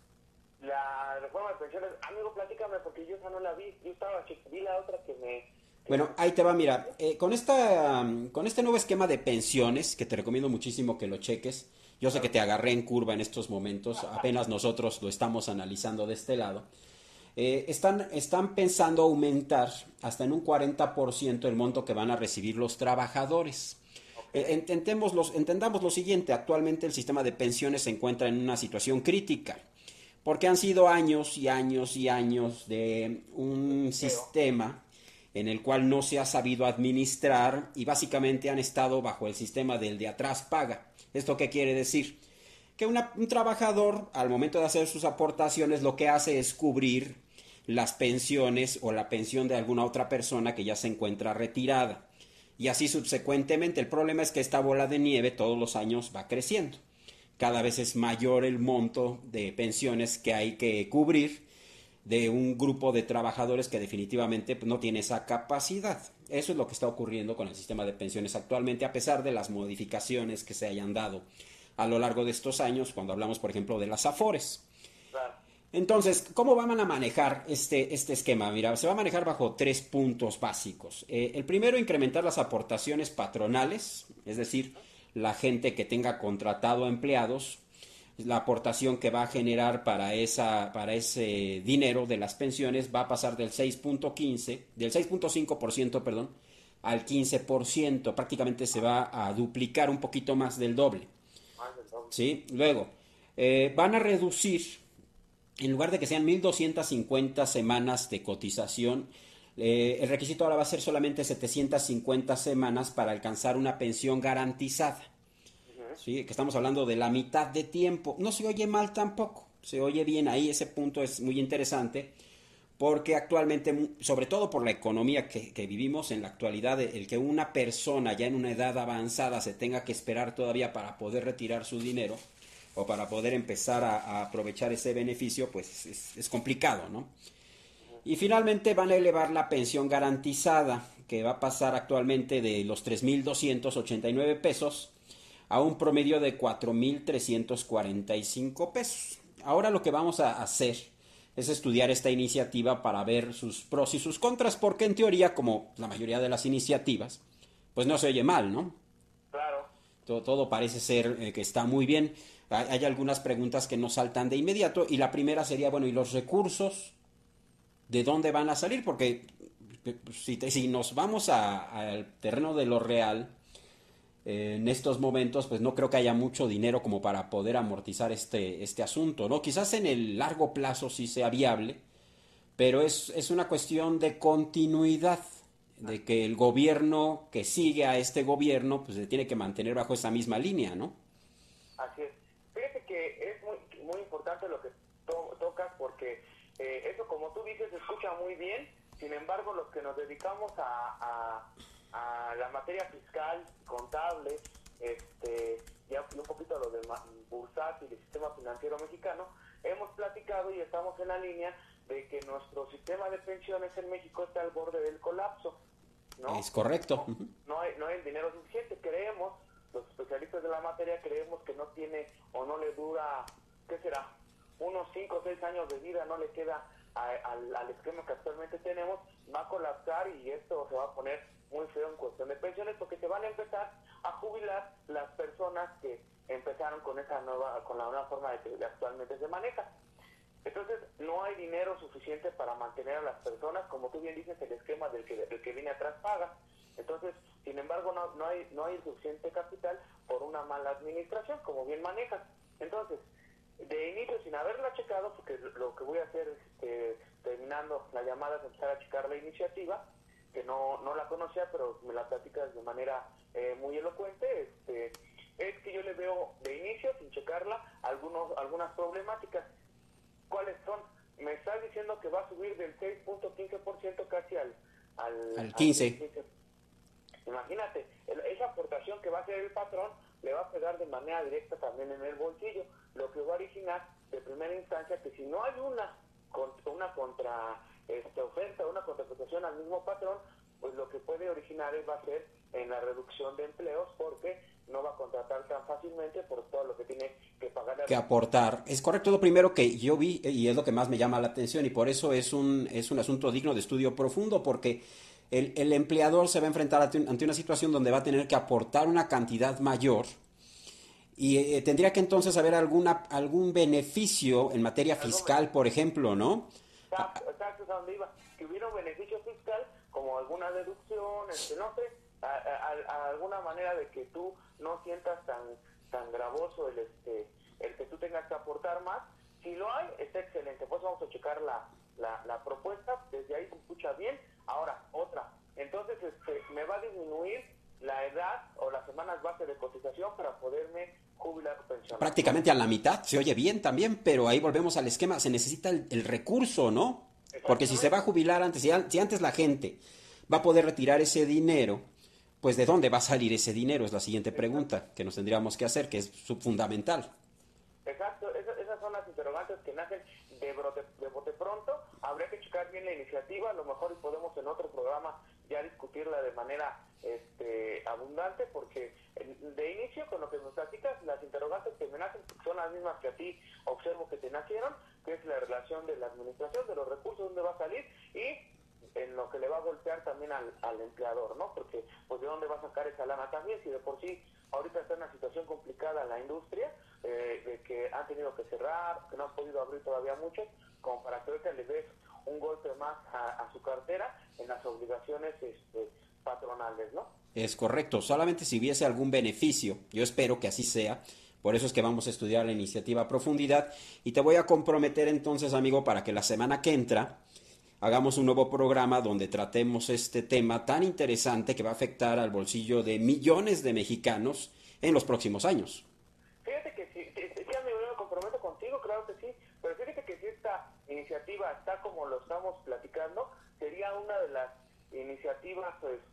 La reforma de pensiones, amigo, platícame porque yo esa no la vi. Yo estaba, vi la otra que Bueno, ahí te va, mira, con este nuevo esquema de pensiones, que te recomiendo muchísimo que lo cheques, yo sé que te agarré en curva en estos momentos, apenas nosotros lo estamos analizando de este lado, están pensando aumentar hasta en un 40% el monto que van a recibir los trabajadores. Entendamos lo siguiente, actualmente el sistema de pensiones se encuentra en una situación crítica, porque han sido años y años y años de un sistema en el cual no se ha sabido administrar y básicamente han estado bajo el sistema del de atrás paga. ¿Esto qué quiere decir? Que un trabajador al momento de hacer sus aportaciones lo que hace es cubrir las pensiones o la pensión de alguna otra persona que ya se encuentra retirada. Y así subsecuentemente. El problema es que esta bola de nieve todos los años va creciendo. Cada vez es mayor el monto de pensiones que hay que cubrir de un grupo de trabajadores que definitivamente pues, no tiene esa capacidad. Eso es lo que está ocurriendo con el sistema de pensiones actualmente, a pesar de las modificaciones que se hayan dado a lo largo de estos años, cuando hablamos, por ejemplo, de las AFORES. Claro. Entonces, ¿cómo van a manejar este esquema? Mira, se va a manejar bajo 3 puntos básicos. El primero, incrementar las aportaciones patronales, es decir, la gente que tenga contratado empleados, la aportación que va a generar para ese dinero de las pensiones va a pasar del 6.5%, perdón, al 15%. Prácticamente se va a duplicar un poquito más del doble. ¿Sí? Luego, van a reducir, en lugar de que sean 1.250 semanas de cotización, el requisito ahora va a ser solamente 750 semanas para alcanzar una pensión garantizada. ¿Sí? Que estamos hablando de la mitad de tiempo. No se oye mal tampoco, se oye bien ahí, ese punto es muy interesante, porque actualmente, sobre todo por la economía que vivimos en la actualidad, el que una persona ya en una edad avanzada se tenga que esperar todavía para poder retirar su dinero o para poder empezar a aprovechar ese beneficio, pues es complicado, ¿no? Y finalmente van a elevar la pensión garantizada, que va a pasar actualmente de los 3.289 pesos a un promedio de 4.345 pesos. Ahora lo que vamos a hacer es estudiar esta iniciativa para ver sus pros y sus contras, porque en teoría, como la mayoría de las iniciativas, pues no se oye mal, ¿no? Claro. Todo parece ser que está muy bien. Hay algunas preguntas que nos saltan de inmediato y la primera sería, bueno, ¿y los recursos de dónde van a salir? Porque si nos vamos al terreno de lo real, en estos momentos pues no creo que haya mucho dinero como para poder amortizar este asunto, ¿no? Quizás en el largo plazo sí sea viable, pero es una cuestión de continuidad, de que el gobierno que sigue a este gobierno pues se tiene que mantener bajo esa misma línea, ¿no? Así es. Fíjate que es muy importante lo que tocas porque eso, como tú dices, se escucha muy bien. Sin embargo, los que nos dedicamos a la materia fiscal, contable, y un poquito a lo de bursátil y el sistema financiero mexicano, hemos platicado y estamos en la línea de que nuestro sistema de pensiones en México está al borde del colapso, ¿no? Es correcto. No hay el dinero suficiente. Creemos, los especialistas de la materia, creemos que no tiene o no le dura, ¿qué será? Unos 5 o 6 años de vida no le queda al esquema que actualmente tenemos, va a colapsar y esto se va a poner muy feo en cuestión de pensiones porque se van a empezar a jubilar las personas que empezaron con la nueva forma de que actualmente se maneja. Entonces, no hay dinero suficiente para mantener a las personas, como tú bien dices, el esquema del que viene atrás paga. Entonces, sin embargo, no hay suficiente capital por una mala administración, como bien manejas. Entonces, de inicio, sin haberla checado, porque lo que voy a hacer es, terminando la llamada, es empezar a checar la iniciativa, que no la conocía, pero me la platicas de manera muy elocuente. Es que yo le veo de inicio, sin checarla, algunas problemáticas. ¿Cuáles son? Me estás diciendo que va a subir del 6.15% casi al 15. Imagínate, esa aportación que va a hacer el patrón le va a pegar de manera directa también en el bolsillo, lo que va a originar de primera instancia que si no hay una contra oferta, una contraprestación al mismo patrón, pues lo que puede originar va a ser en la reducción de empleos, porque no va a contratar tan fácilmente por todo lo que tiene que pagar. Que aportar. Es correcto, lo primero que yo vi y es lo que más me llama la atención, y por eso es un asunto digno de estudio profundo, porque el empleador se va a enfrentar ante una situación donde va a tener que aportar una cantidad mayor y tendría que entonces haber algún beneficio en materia fiscal, por ejemplo, ¿no? Exacto, es a donde iba. Que hubiera un beneficio fiscal, como alguna deducción, no sé, alguna manera de que tú no sientas tan gravoso el que tú tengas que aportar más. Si lo hay, está excelente. Pues vamos a checar la propuesta. Desde ahí se escucha bien. Ahora, otra. Entonces, me va a disminuir la edad o las semanas base de cotización para poderme jubilar o pensionar. Prácticamente a la mitad, se oye bien también, pero ahí volvemos al esquema, se necesita el recurso, ¿no? Porque si se va a jubilar antes, si antes la gente va a poder retirar ese dinero, pues ¿de dónde va a salir ese dinero? Es la siguiente pregunta que nos tendríamos que hacer, que es fundamental. Exacto, esas son las interrogantes que nacen de bote pronto. Habría que checar bien la iniciativa, a lo mejor y podemos en otro programa ya discutirla de manera abundante, porque de inicio, con lo que nos platicas, las interrogantes que me nacen son las mismas que a ti observo que te nacieron, que es la relación de la administración, de los recursos, dónde va a salir, y en lo que le va a golpear también al empleador, ¿no? Porque, pues, ¿de dónde va a sacar esa lana también? Si de por sí ahorita está en una situación complicada la industria, de que han tenido que cerrar, que no han podido abrir todavía muchos, como para que ahorita le des un golpe más a su cartera en las obligaciones patronales, ¿no? Es correcto, solamente si hubiese algún beneficio, yo espero que así sea, por eso es que vamos a estudiar la iniciativa a profundidad, y te voy a comprometer entonces, amigo, para que la semana que entra hagamos un nuevo programa donde tratemos este tema tan interesante que va a afectar al bolsillo de millones de mexicanos en los próximos años. Fíjate que sí, amigo, yo me comprometo contigo, claro que sí, pero fíjate que si esta iniciativa está como lo estamos platicando, sería una de las iniciativas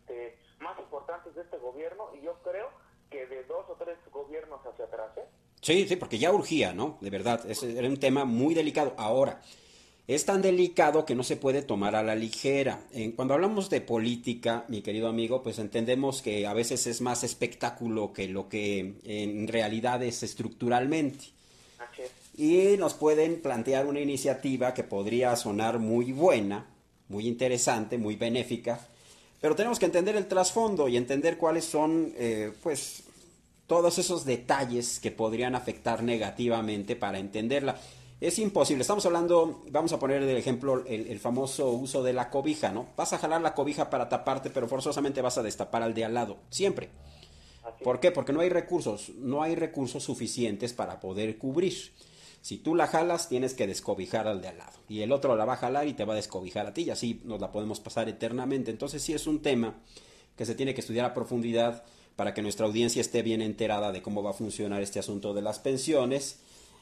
más importantes de este gobierno, y yo creo que de 2 o 3 gobiernos hacia atrás, ¿eh? Sí, sí, porque ya urgía, ¿no? De verdad, era un tema muy delicado. Ahora, es tan delicado que no se puede tomar a la ligera. Cuando hablamos de política, mi querido amigo, pues entendemos que a veces es más espectáculo que lo que en realidad es estructuralmente. Así es. Y nos pueden plantear una iniciativa que podría sonar muy buena, muy interesante, muy benéfica, pero tenemos que entender el trasfondo y entender cuáles son, pues, todos esos detalles que podrían afectar negativamente para entenderla. Es imposible, estamos hablando, vamos a poner de ejemplo el famoso uso de la cobija, ¿no? Vas a jalar la cobija para taparte, pero forzosamente vas a destapar al de al lado, siempre. ¿Por qué? Porque no hay recursos suficientes para poder cubrir. Si tú la jalas, tienes que descobijar al de al lado. Y el otro la va a jalar y te va a descobijar a ti, y así nos la podemos pasar eternamente. Entonces sí es un tema que se tiene que estudiar a profundidad para que nuestra audiencia esté bien enterada de cómo va a funcionar este asunto de las pensiones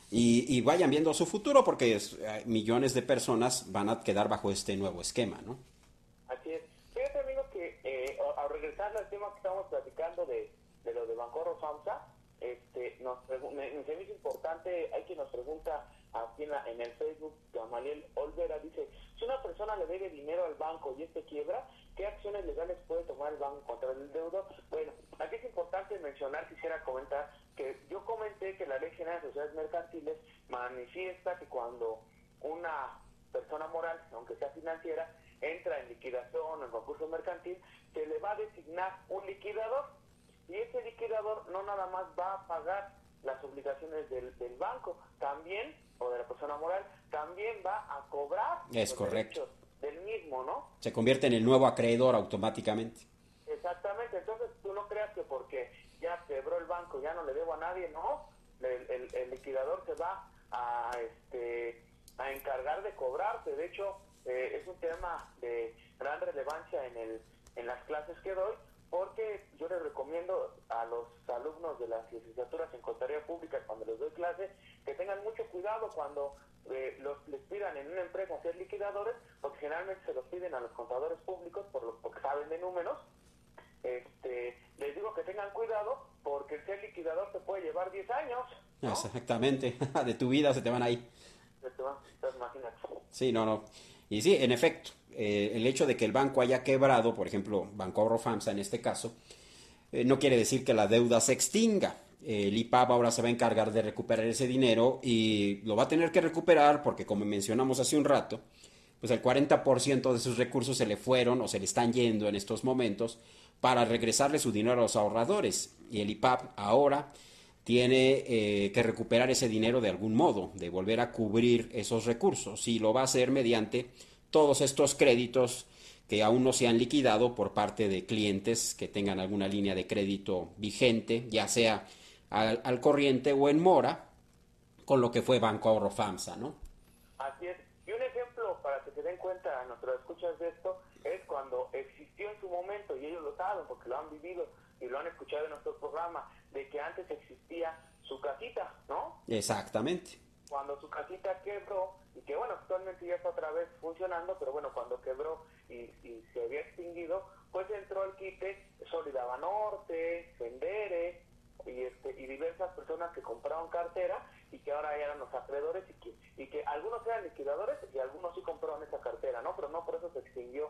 y vayan viendo su futuro, porque millones de personas van a quedar bajo este nuevo esquema, ¿no? Así es. Fíjate, amigo, que al regresar al tema que estamos platicando de lo de Bancorro FAMSA, se me hizo importante, hay quien nos pregunta aquí en el Facebook, Gamaliel Olvera dice, si una persona le debe dinero al banco y este quiebra, ¿qué acciones legales puede tomar el banco contra el deudor? Bueno, aquí es importante mencionar, quisiera comentar, que yo comenté que la Ley General de Sociedades Mercantiles manifiesta que cuando una persona moral, aunque sea financiera, entra en liquidación o en concurso mercantil, se le va a designar un liquidador, y ese liquidador no nada más va a pagar las obligaciones del banco también, o de la persona moral, también va a cobrar los derechos del mismo, ¿no? Se convierte en el nuevo acreedor automáticamente. Exactamente, entonces tú no creas que porque ya quebró el banco, ya no le debo a nadie, no, el liquidador se va a encargar de cobrarte. De hecho, es un tema de gran relevancia en las clases que doy, porque yo les recomiendo a los alumnos de las licenciaturas en Contaduría Pública, cuando les doy clase, que tengan mucho cuidado cuando les pidan en una empresa ser liquidadores, porque generalmente se los piden a los contadores públicos porque saben de números. Les digo que tengan cuidado, porque el ser liquidador te puede llevar 10 años, ¿no? Exactamente, de tu vida se te van ahí. Entonces, imagínate. Sí, no. Y sí, en efecto, el hecho de que el banco haya quebrado, por ejemplo, Bancorro FAMSA en este caso, no quiere decir que la deuda se extinga. El IPAB ahora se va a encargar de recuperar ese dinero y lo va a tener que recuperar porque, como mencionamos hace un rato, pues el 40% de sus recursos se le fueron o se le están yendo en estos momentos para regresarle su dinero a los ahorradores. Y el IPAB ahora tiene que recuperar ese dinero de algún modo, de volver a cubrir esos recursos. Y lo va a hacer mediante todos estos créditos que aún no se han liquidado por parte de clientes que tengan alguna línea de crédito vigente, ya sea al corriente o en mora, con lo que fue Banco Ahorro FAMSA, ¿no? Así es. Y un ejemplo para que se den cuenta a nuestros escuchas de esto es cuando existió en su momento, y ellos lo saben porque lo han vivido y lo han escuchado en nuestro programa, de que antes existía su casita, ¿no? Exactamente. Cuando su casita quebró, y que bueno, actualmente ya está otra vez funcionando, pero bueno, cuando quebró y se había extinguido, pues entró al quite Sólida Banorte, Fendere y diversas personas que compraron cartera y que ahora eran los acreedores y que algunos eran liquidadores y algunos sí compraron esa cartera, ¿no? Pero no por eso se extinguió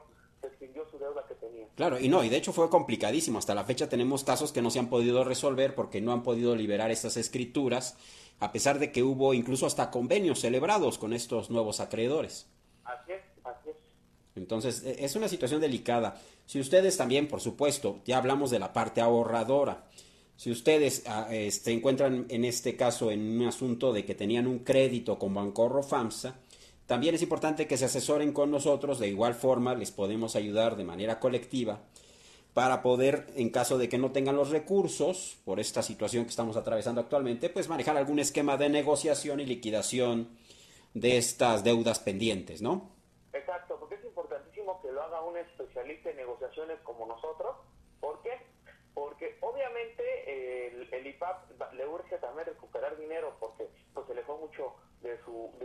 su deuda que tenía. Claro, y de hecho fue complicadísimo. Hasta la fecha tenemos casos que no se han podido resolver porque no han podido liberar esas escrituras, a pesar de que hubo incluso hasta convenios celebrados con estos nuevos acreedores. Así es. Entonces, es una situación delicada. Si ustedes también, por supuesto, ya hablamos de la parte ahorradora. Si ustedes se encuentran en este caso en un asunto de que tenían un crédito con Bancorro FAMSA, también es importante que se asesoren con nosotros. De igual forma, les podemos ayudar de manera colectiva para poder, en caso de que no tengan los recursos por esta situación que estamos atravesando actualmente, pues manejar algún esquema de negociación y liquidación de estas deudas pendientes, ¿no? Exacto, porque es importantísimo que lo haga un especialista en negociaciones como nosotros. ¿Por qué? Porque obviamente el IPAB le urge también recuperar dinero porque pues se le fue mucho de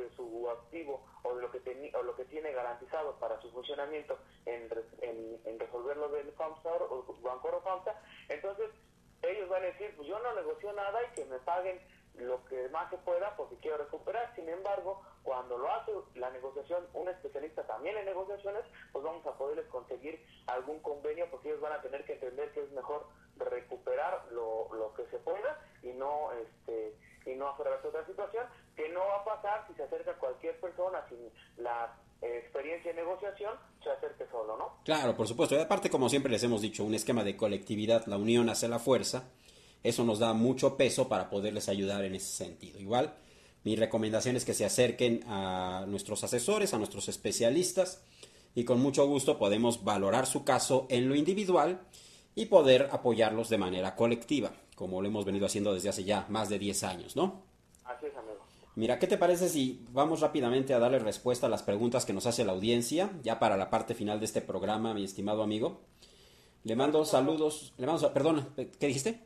su activo o de lo que tiene garantizado para su funcionamiento en resolver lo del FAMSA o Bancorro FAMSA. Entonces ellos van a decir, pues yo no negocio nada y que me paguen lo que más se pueda porque quiero recuperar. Sin embargo, cuando lo hace la negociación un especialista también en negociaciones, pues vamos a poderles conseguir algún convenio porque ellos van a tener que entender que es mejor recuperar lo que se pueda y no aferrarse a otra situación que no va a pasar si se acerca cualquier persona sin la experiencia en negociación, se acerque solo, ¿no? Claro, por supuesto. Y aparte, como siempre les hemos dicho, un esquema de colectividad, la unión hace la fuerza. Eso nos da mucho peso para poderles ayudar en ese sentido. Igual, mi recomendación es que se acerquen a nuestros asesores, a nuestros especialistas, y con mucho gusto podemos valorar su caso en lo individual y poder apoyarlos de manera colectiva, como lo hemos venido haciendo desde hace ya más de 10 años, ¿no? Así es, amigo. Mira, ¿qué te parece si vamos rápidamente a darle respuesta a las preguntas que nos hace la audiencia, ya para la parte final de este programa, mi estimado amigo? Le mando saludos, perdón, ¿qué dijiste?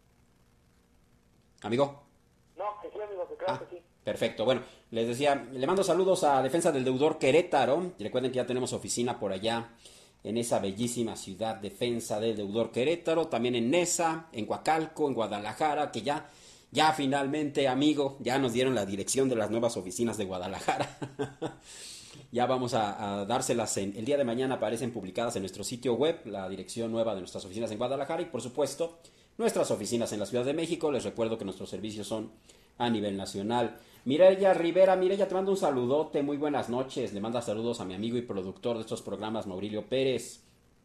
¿Amigo? No, que sí, amigo, que claro que sí. Perfecto. Bueno, les decía, le mando saludos a Defensa del Deudor Querétaro. Y recuerden que ya tenemos oficina por allá en esa bellísima ciudad, Defensa del Deudor Querétaro. También en Nesa, en Coacalco, en Guadalajara, que ya finalmente, amigo, ya nos dieron la dirección de las nuevas oficinas de Guadalajara. Ya vamos a dárselas el día de mañana, aparecen publicadas en nuestro sitio web, la dirección nueva de nuestras oficinas en Guadalajara y, por supuesto, nuestras oficinas en la Ciudad de México. Les recuerdo que nuestros servicios son a nivel nacional. Mireya Rivera, Mireya, te mando un saludote, muy buenas noches. Le manda saludos a mi amigo y productor de estos programas, Maurilio Pérez.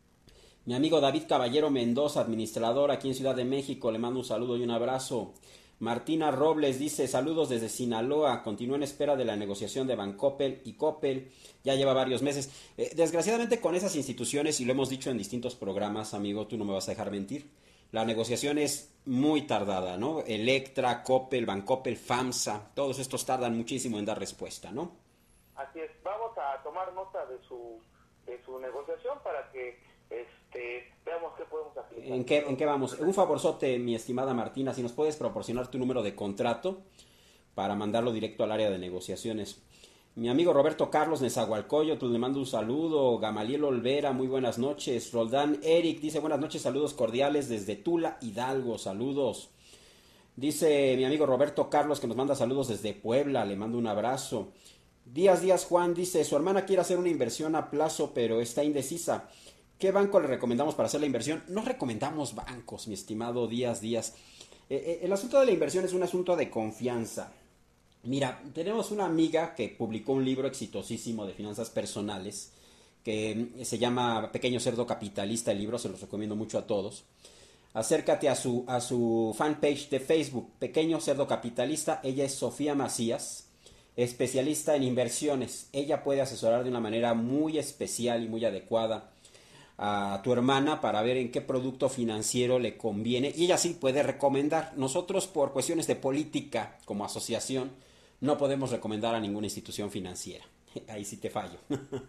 Mi amigo David Caballero Mendoza, administrador aquí en Ciudad de México, le mando un saludo y un abrazo. Martina Robles dice, saludos desde Sinaloa, continúa en espera de la negociación de Bancoppel y Coppel, ya lleva varios meses. Desgraciadamente con esas instituciones, y lo hemos dicho en distintos programas, amigo, tú no me vas a dejar mentir, la negociación es muy tardada, ¿no? Electra, Coppel, Bancoppel, FAMSA, todos estos tardan muchísimo en dar respuesta, ¿no? Así es, vamos a tomar nota de su negociación para que veamos qué podemos aplicar. ¿En qué vamos? Un favorzote, mi estimada Martina, si nos puedes proporcionar tu número de contrato para mandarlo directo al área de negociaciones. Mi amigo Roberto Carlos Nezahualcóyotl, le mando un saludo. Gamaliel Olvera, muy buenas noches. Roldán Eric dice, buenas noches, saludos cordiales desde Tula, Hidalgo, saludos. Dice mi amigo Roberto Carlos que nos manda saludos desde Puebla, le mando un abrazo. Díaz Juan dice, su hermana quiere hacer una inversión a plazo, pero está indecisa. ¿Qué banco le recomendamos para hacer la inversión? No recomendamos bancos, mi estimado Díaz. El asunto de la inversión es un asunto de confianza. Mira, tenemos una amiga que publicó un libro exitosísimo de finanzas personales que se llama Pequeño Cerdo Capitalista. El libro se los recomiendo mucho a todos. Acércate a su fanpage de Facebook, Pequeño Cerdo Capitalista. Ella es Sofía Macías, especialista en inversiones. Ella puede asesorar de una manera muy especial y muy adecuada a tu hermana para ver en qué producto financiero le conviene, y ella sí puede recomendar. Nosotros, por cuestiones de política como asociación, no podemos recomendar a ninguna institución financiera. Ahí sí te fallo.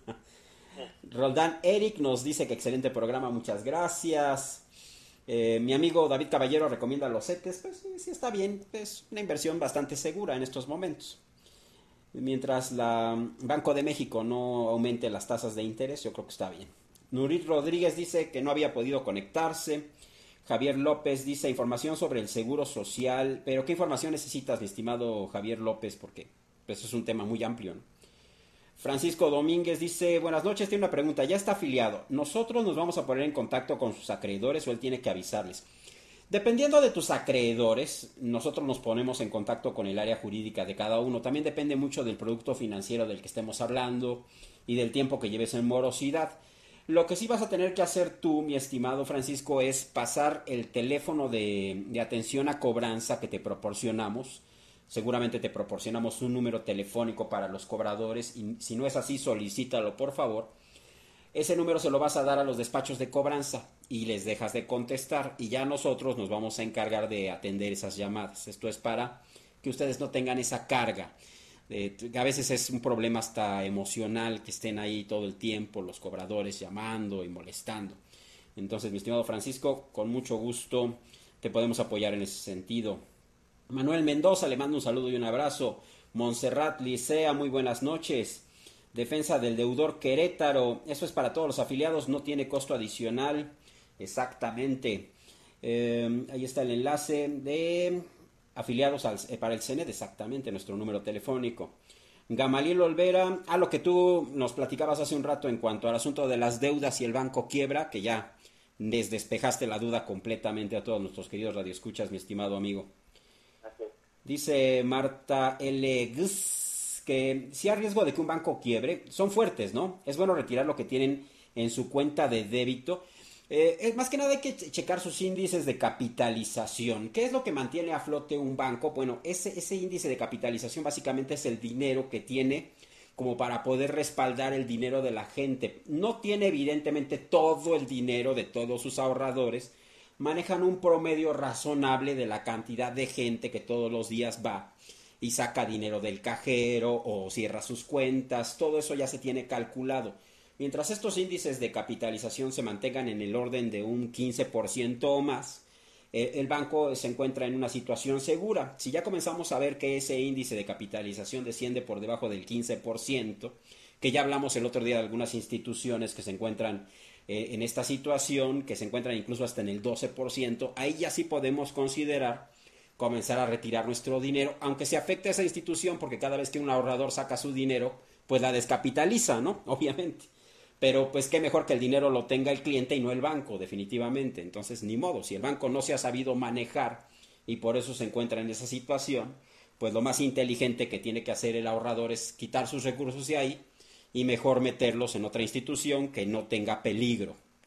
Roldán Eric nos dice que excelente programa, muchas gracias. Mi amigo David Caballero recomienda los CETES. Pues sí, está bien, es una inversión bastante segura en estos momentos. Mientras la Banco de México no aumente las tasas de interés, yo creo que está bien. Nurit Rodríguez dice que no había podido conectarse. Javier López dice información sobre el seguro social. Pero ¿qué información necesitas, mi estimado Javier López? Porque pues, es un tema muy amplio, ¿no? Francisco Domínguez dice, buenas noches, tiene una pregunta. Ya está afiliado. ¿Nosotros nos vamos a poner en contacto con sus acreedores o él tiene que avisarles? Dependiendo de tus acreedores, nosotros nos ponemos en contacto con el área jurídica de cada uno. También depende mucho del producto financiero del que estemos hablando y del tiempo que lleves en morosidad. Lo que sí vas a tener que hacer tú, mi estimado Francisco, es pasar el teléfono de atención a cobranza que te proporcionamos. Seguramente te proporcionamos un número telefónico para los cobradores y si no es así, solicítalo por favor. Ese número se lo vas a dar a los despachos de cobranza y les dejas de contestar y ya nosotros nos vamos a encargar de atender esas llamadas. Esto es para que ustedes no tengan esa carga. A veces es un problema hasta emocional que estén ahí todo el tiempo los cobradores llamando y molestando. Entonces, mi estimado Francisco, con mucho gusto te podemos apoyar en ese sentido. Manuel Mendoza, le mando un saludo y un abrazo. Montserrat Licea, muy buenas noches. Defensa del deudor Querétaro, eso es para todos los afiliados, no tiene costo adicional. Exactamente. Ahí está el enlace de afiliados para el CENED, exactamente, nuestro número telefónico. Gamaliel Olvera, lo que tú nos platicabas hace un rato en cuanto al asunto de las deudas y el banco quiebra, que ya despejaste la duda completamente a todos nuestros queridos radioescuchas, mi estimado amigo. Dice Marta L. que si hay riesgo de que un banco quiebre, son fuertes, ¿no? Es bueno retirar lo que tienen en su cuenta de débito. Más que nada hay que checar sus índices de capitalización. ¿Qué es lo que mantiene a flote un banco? Bueno, ese índice de capitalización básicamente es el dinero que tiene como para poder respaldar el dinero de la gente. No tiene evidentemente todo el dinero de todos sus ahorradores. Manejan un promedio razonable de la cantidad de gente que todos los días va y saca dinero del cajero o cierra sus cuentas. Todo eso ya se tiene calculado. Mientras estos índices de capitalización se mantengan en el orden de un 15% o más, el banco se encuentra en una situación segura. Si ya comenzamos a ver que ese índice de capitalización desciende por debajo del 15%, que ya hablamos el otro día de algunas instituciones que se encuentran en esta situación, que se encuentran incluso hasta en el 12%, ahí ya sí podemos considerar comenzar a retirar nuestro dinero, aunque se afecte a esa institución, porque cada vez que un ahorrador saca su dinero, pues la descapitaliza, ¿no? Obviamente. Pero pues qué mejor que el dinero lo tenga el cliente y no el banco, definitivamente. Entonces, ni modo, si el banco no se ha sabido manejar y por eso se encuentra en esa situación, pues lo más inteligente que tiene que hacer el ahorrador es quitar sus recursos de ahí y mejor meterlos en otra institución que no tenga peligro,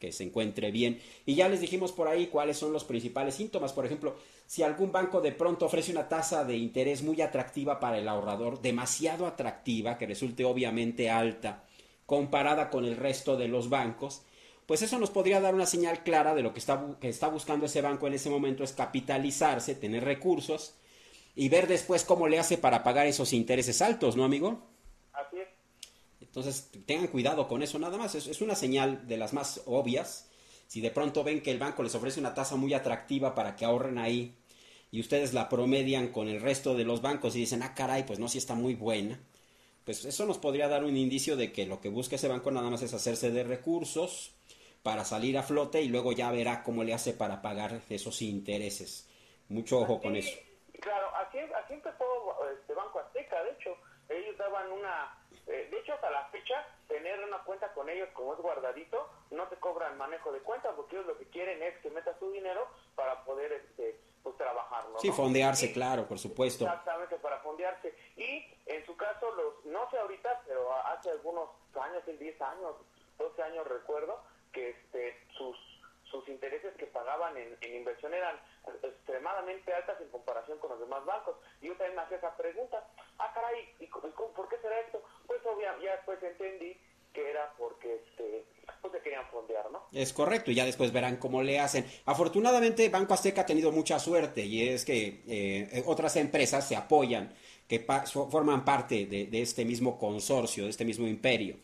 que se encuentre bien. Y ya les dijimos por ahí cuáles son los principales síntomas. Por ejemplo, si algún banco de pronto ofrece una tasa de interés muy atractiva para el ahorrador, demasiado atractiva, que resulte obviamente alta, comparada con el resto de los bancos, pues eso nos podría dar una señal clara de lo que está buscando ese banco en ese momento, es capitalizarse, tener recursos y ver después cómo le hace para pagar esos intereses altos, ¿no, amigo? Así es. Entonces tengan cuidado con eso nada más, es una señal de las más obvias. Si de pronto ven que el banco les ofrece una tasa muy atractiva para que ahorren ahí y ustedes la promedian con el resto de los bancos y dicen, ah caray, pues no, sí está muy buena, pues eso nos podría dar un indicio de que lo que busca ese banco nada más es hacerse de recursos para salir a flote y luego ya verá cómo le hace para pagar esos intereses. Mucho ojo con eso. Claro, así empezó Banco Azteca. De hecho, ellos daban de hecho hasta la fecha, tener una cuenta con ellos como es guardadito, no te cobran manejo de cuenta, porque ellos lo que quieren es que metas tu dinero para poder pues trabajarlo, ¿no? Sí, fondearse, claro, por supuesto. Exactamente, para fondearse. Y en su caso, no sé ahorita, pero hace algunos años, 10 años, 12 años recuerdo, que sus intereses que pagaban en inversión eran extremadamente altas en comparación con los demás bancos. Y yo también me hacía esa pregunta, caray, ¿por qué será esto? Pues obviamente ya después entendí que era porque pues se querían fondear, ¿no? Es correcto, y ya después verán cómo le hacen. Afortunadamente, Banco Azteca ha tenido mucha suerte, y es que otras empresas se apoyan, que forman parte de este mismo consorcio, de este mismo imperio.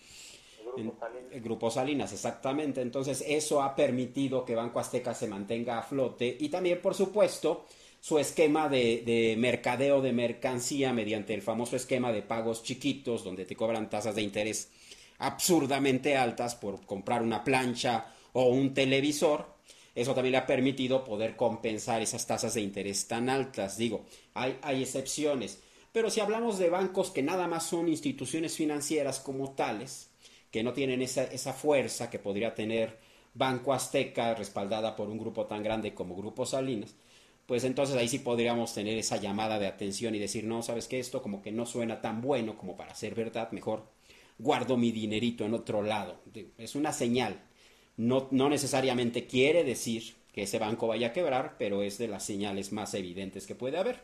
El Grupo Salinas, exactamente. Entonces eso ha permitido que Banco Azteca se mantenga a flote y también, por supuesto, su esquema de mercadeo de mercancía mediante el famoso esquema de pagos chiquitos, donde te cobran tasas de interés absurdamente altas por comprar una plancha o un televisor. Eso también le ha permitido poder compensar esas tasas de interés tan altas. Digo, hay excepciones, pero si hablamos de bancos que nada más son instituciones financieras como tales, que no tienen esa fuerza que podría tener Banco Azteca, respaldada por un grupo tan grande como Grupo Salinas, pues entonces ahí sí podríamos tener esa llamada de atención y decir, no, ¿sabes qué? Esto como que no suena tan bueno como para ser verdad, mejor guardo mi dinerito en otro lado. Es una señal. No necesariamente quiere decir que ese banco vaya a quebrar, pero es de las señales más evidentes que puede haber.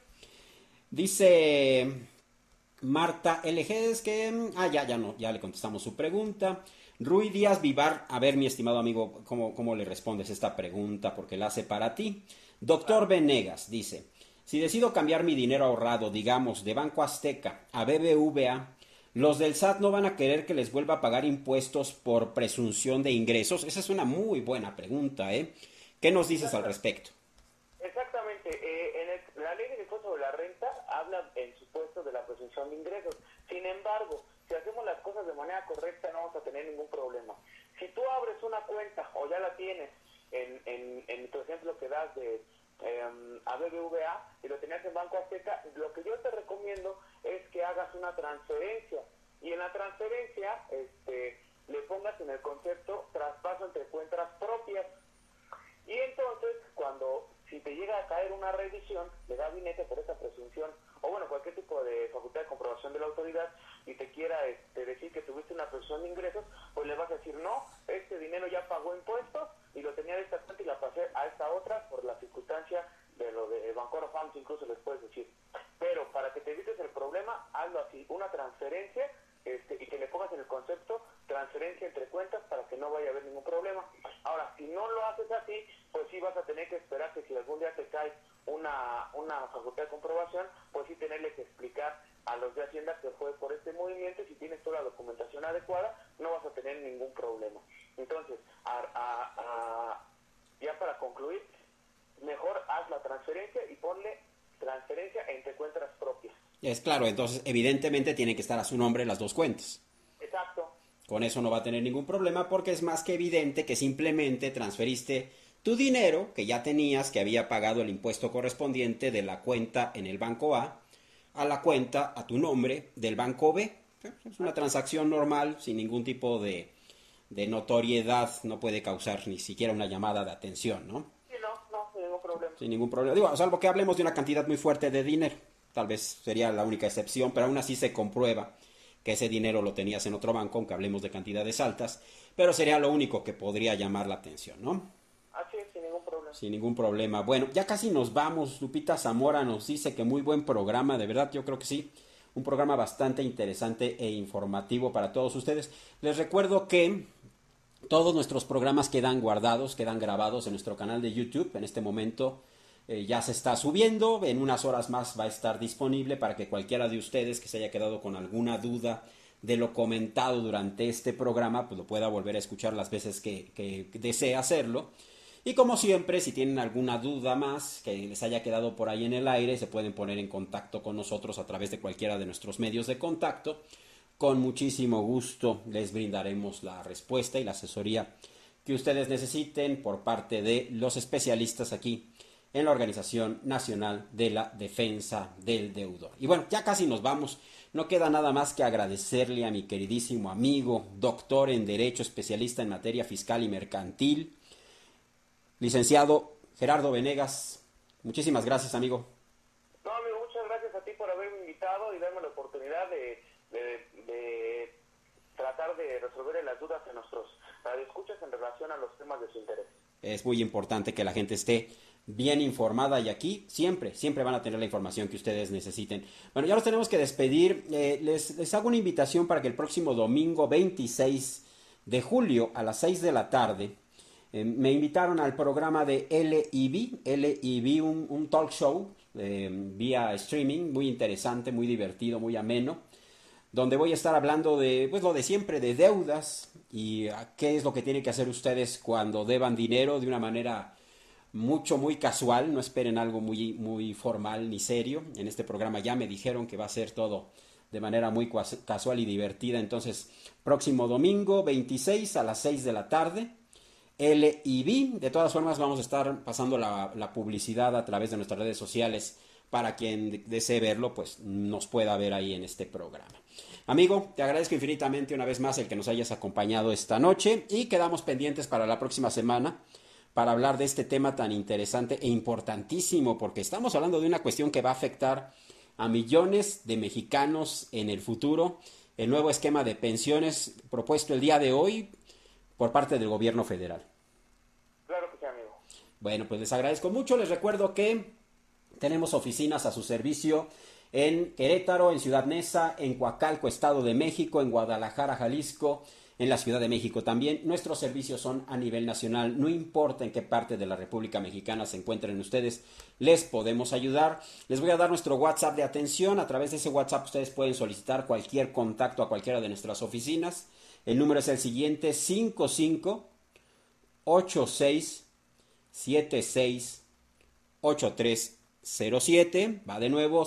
Dice Marta LG, es que... ya le contestamos su pregunta. Rui Díaz Vivar, a ver, mi estimado amigo, ¿cómo le respondes esta pregunta? Porque la hace para ti. Doctor Venegas dice, si decido cambiar mi dinero ahorrado, digamos, de Banco Azteca a BBVA, ¿los del SAT no van a querer que les vuelva a pagar impuestos por presunción de ingresos? Esa es una muy buena pregunta, ¿eh? ¿Qué nos dices al respecto? Exactamente. La ley del impuesto sobre la renta habla en supuesto de la presunción de ingresos. Sin embargo, si hacemos las cosas de manera correcta no vamos a tener ningún problema. Si tú abres una cuenta o ya la tienes en tu ejemplo que das de a BBVA y lo tenías en Banco Azteca, lo que yo te recomiendo es que hagas una transferencia y en la transferencia le pongas en el concepto traspaso entre cuentas propias. Y entonces, si te llega a caer una revisión de gabinete por esa presunción, o bueno, cualquier tipo de facultad de comprobación de la autoridad, y te quiera decir que tuviste una presunción de ingresos, pues le vas a decir, no, este dinero ya pagó impuestos, y lo tenía de esta cuenta y la pasé a esta otra por la circunstancia de lo de Bancor Funds, incluso les puedes decir. Pero para que te evites el problema, hazlo así, una transferencia, y que le pongas en el concepto transferencia entre cuentas para que no vaya a haber ningún problema. Ahora, si no lo haces así, pues sí vas a tener que esperar que si algún día te cae una facultad de comprobación, pues sí tenerle que explicar a los de Hacienda que fue por este movimiento y si tienes toda la documentación adecuada, no vas a tener ningún problema. Entonces, ya para concluir, mejor haz la transferencia y ponle transferencia entre cuentas propias. Es claro, entonces evidentemente tienen que estar a su nombre las dos cuentas. Exacto. Con eso no va a tener ningún problema porque es más que evidente que simplemente transferiste tu dinero que ya tenías, que había pagado el impuesto correspondiente de la cuenta en el banco A la cuenta a tu nombre del banco B. Es una transacción normal, sin ningún tipo de notoriedad, no puede causar ni siquiera una llamada de atención, ¿no? Sí, no, sin ningún problema. Sin ningún problema. Digo, salvo que hablemos de una cantidad muy fuerte de dinero. Tal vez sería la única excepción, pero aún así se comprueba que ese dinero lo tenías en otro banco, aunque hablemos de cantidades altas, pero sería lo único que podría llamar la atención, ¿no? Así es, sin ningún problema. Sin ningún problema. Bueno, ya casi nos vamos. Lupita Zamora nos dice que muy buen programa, de verdad, yo creo que sí. Un programa bastante interesante e informativo para todos ustedes. Les recuerdo que todos nuestros programas quedan guardados, quedan grabados en nuestro canal de YouTube. En este momento ya se está subiendo. En unas horas más va a estar disponible para que cualquiera de ustedes que se haya quedado con alguna duda de lo comentado durante este programa, pues lo pueda volver a escuchar las veces que desee hacerlo. Y como siempre, si tienen alguna duda más que les haya quedado por ahí en el aire, se pueden poner en contacto con nosotros a través de cualquiera de nuestros medios de contacto. Con muchísimo gusto les brindaremos la respuesta y la asesoría que ustedes necesiten por parte de los especialistas aquí en la Organización Nacional de la Defensa del Deudor. Y bueno, ya casi nos vamos. No queda nada más que agradecerle a mi queridísimo amigo, doctor en Derecho, especialista en materia fiscal y mercantil, licenciado Gerardo Venegas. Muchísimas gracias, amigo. No, amigo, muchas gracias a ti por haberme invitado y darme la oportunidad de tratar de resolver las dudas de nuestros radioescuchas en relación a los temas de su interés. Es muy importante que la gente esté bien informada y aquí siempre van a tener la información que ustedes necesiten. Bueno, ya nos tenemos que despedir. Les hago una invitación para que el próximo domingo 26 de julio a las 6 de la tarde me invitaron al programa de LIV, un talk show vía streaming, muy interesante, muy divertido, muy ameno, donde voy a estar hablando de pues lo de siempre, de deudas y qué es lo que tienen que hacer ustedes cuando deban dinero de una manera muy casual. No esperen algo muy formal ni serio. En este programa ya me dijeron que va a ser todo de manera muy casual y divertida. Entonces, próximo domingo 26 a las 6 de la tarde, LIV. De todas formas, vamos a estar pasando la publicidad a través de nuestras redes sociales para quien desee verlo, pues nos pueda ver ahí en este programa. Amigo, te agradezco infinitamente una vez más el que nos hayas acompañado esta noche y quedamos pendientes para la próxima semana para hablar de este tema tan interesante e importantísimo, porque estamos hablando de una cuestión que va a afectar a millones de mexicanos en el futuro, el nuevo esquema de pensiones propuesto el día de hoy por parte del gobierno federal. Claro que sí, amigo. Bueno, pues les agradezco mucho. Les recuerdo que tenemos oficinas a su servicio en Querétaro, en Ciudad Neza, en Coacalco, Estado de México, en Guadalajara, Jalisco, en la Ciudad de México también. Nuestros servicios son a nivel nacional, no importa en qué parte de la República Mexicana se encuentren ustedes, les podemos ayudar. Les voy a dar nuestro WhatsApp de atención. A través de ese WhatsApp ustedes pueden solicitar cualquier contacto a cualquiera de nuestras oficinas. El número es el siguiente: 5586768307. Va de nuevo: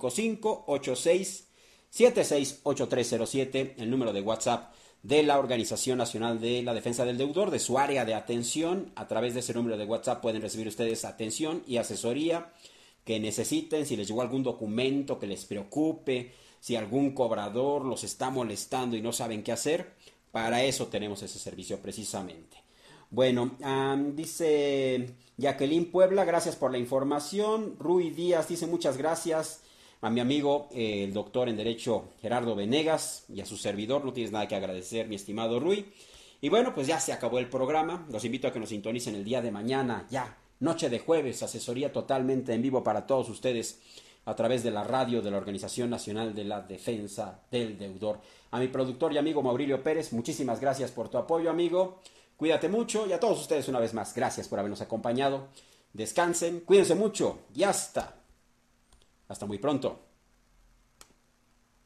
5586768307, el número de WhatsApp de la Organización Nacional de la Defensa del Deudor, de su área de atención. A través de ese número de WhatsApp pueden recibir ustedes atención y asesoría que necesiten. Si les llegó algún documento que les preocupe, si algún cobrador los está molestando y no saben qué hacer, para eso tenemos ese servicio precisamente. Bueno, dice Jacqueline Puebla, gracias por la información. Rui Díaz dice muchas gracias a mi amigo el doctor en Derecho Gerardo Venegas y a su servidor. No tienes nada que agradecer, mi estimado Rui. Y bueno, pues ya se acabó el programa. Los invito a que nos sintonicen el día de mañana, ya, noche de jueves, asesoría totalmente en vivo para todos ustedes a través de la radio de la Organización Nacional de la Defensa del Deudor. A mi productor y amigo Maurilio Pérez, muchísimas gracias por tu apoyo, amigo. Cuídate mucho, y a todos ustedes una vez más, gracias por habernos acompañado. Descansen, cuídense mucho y hasta muy pronto.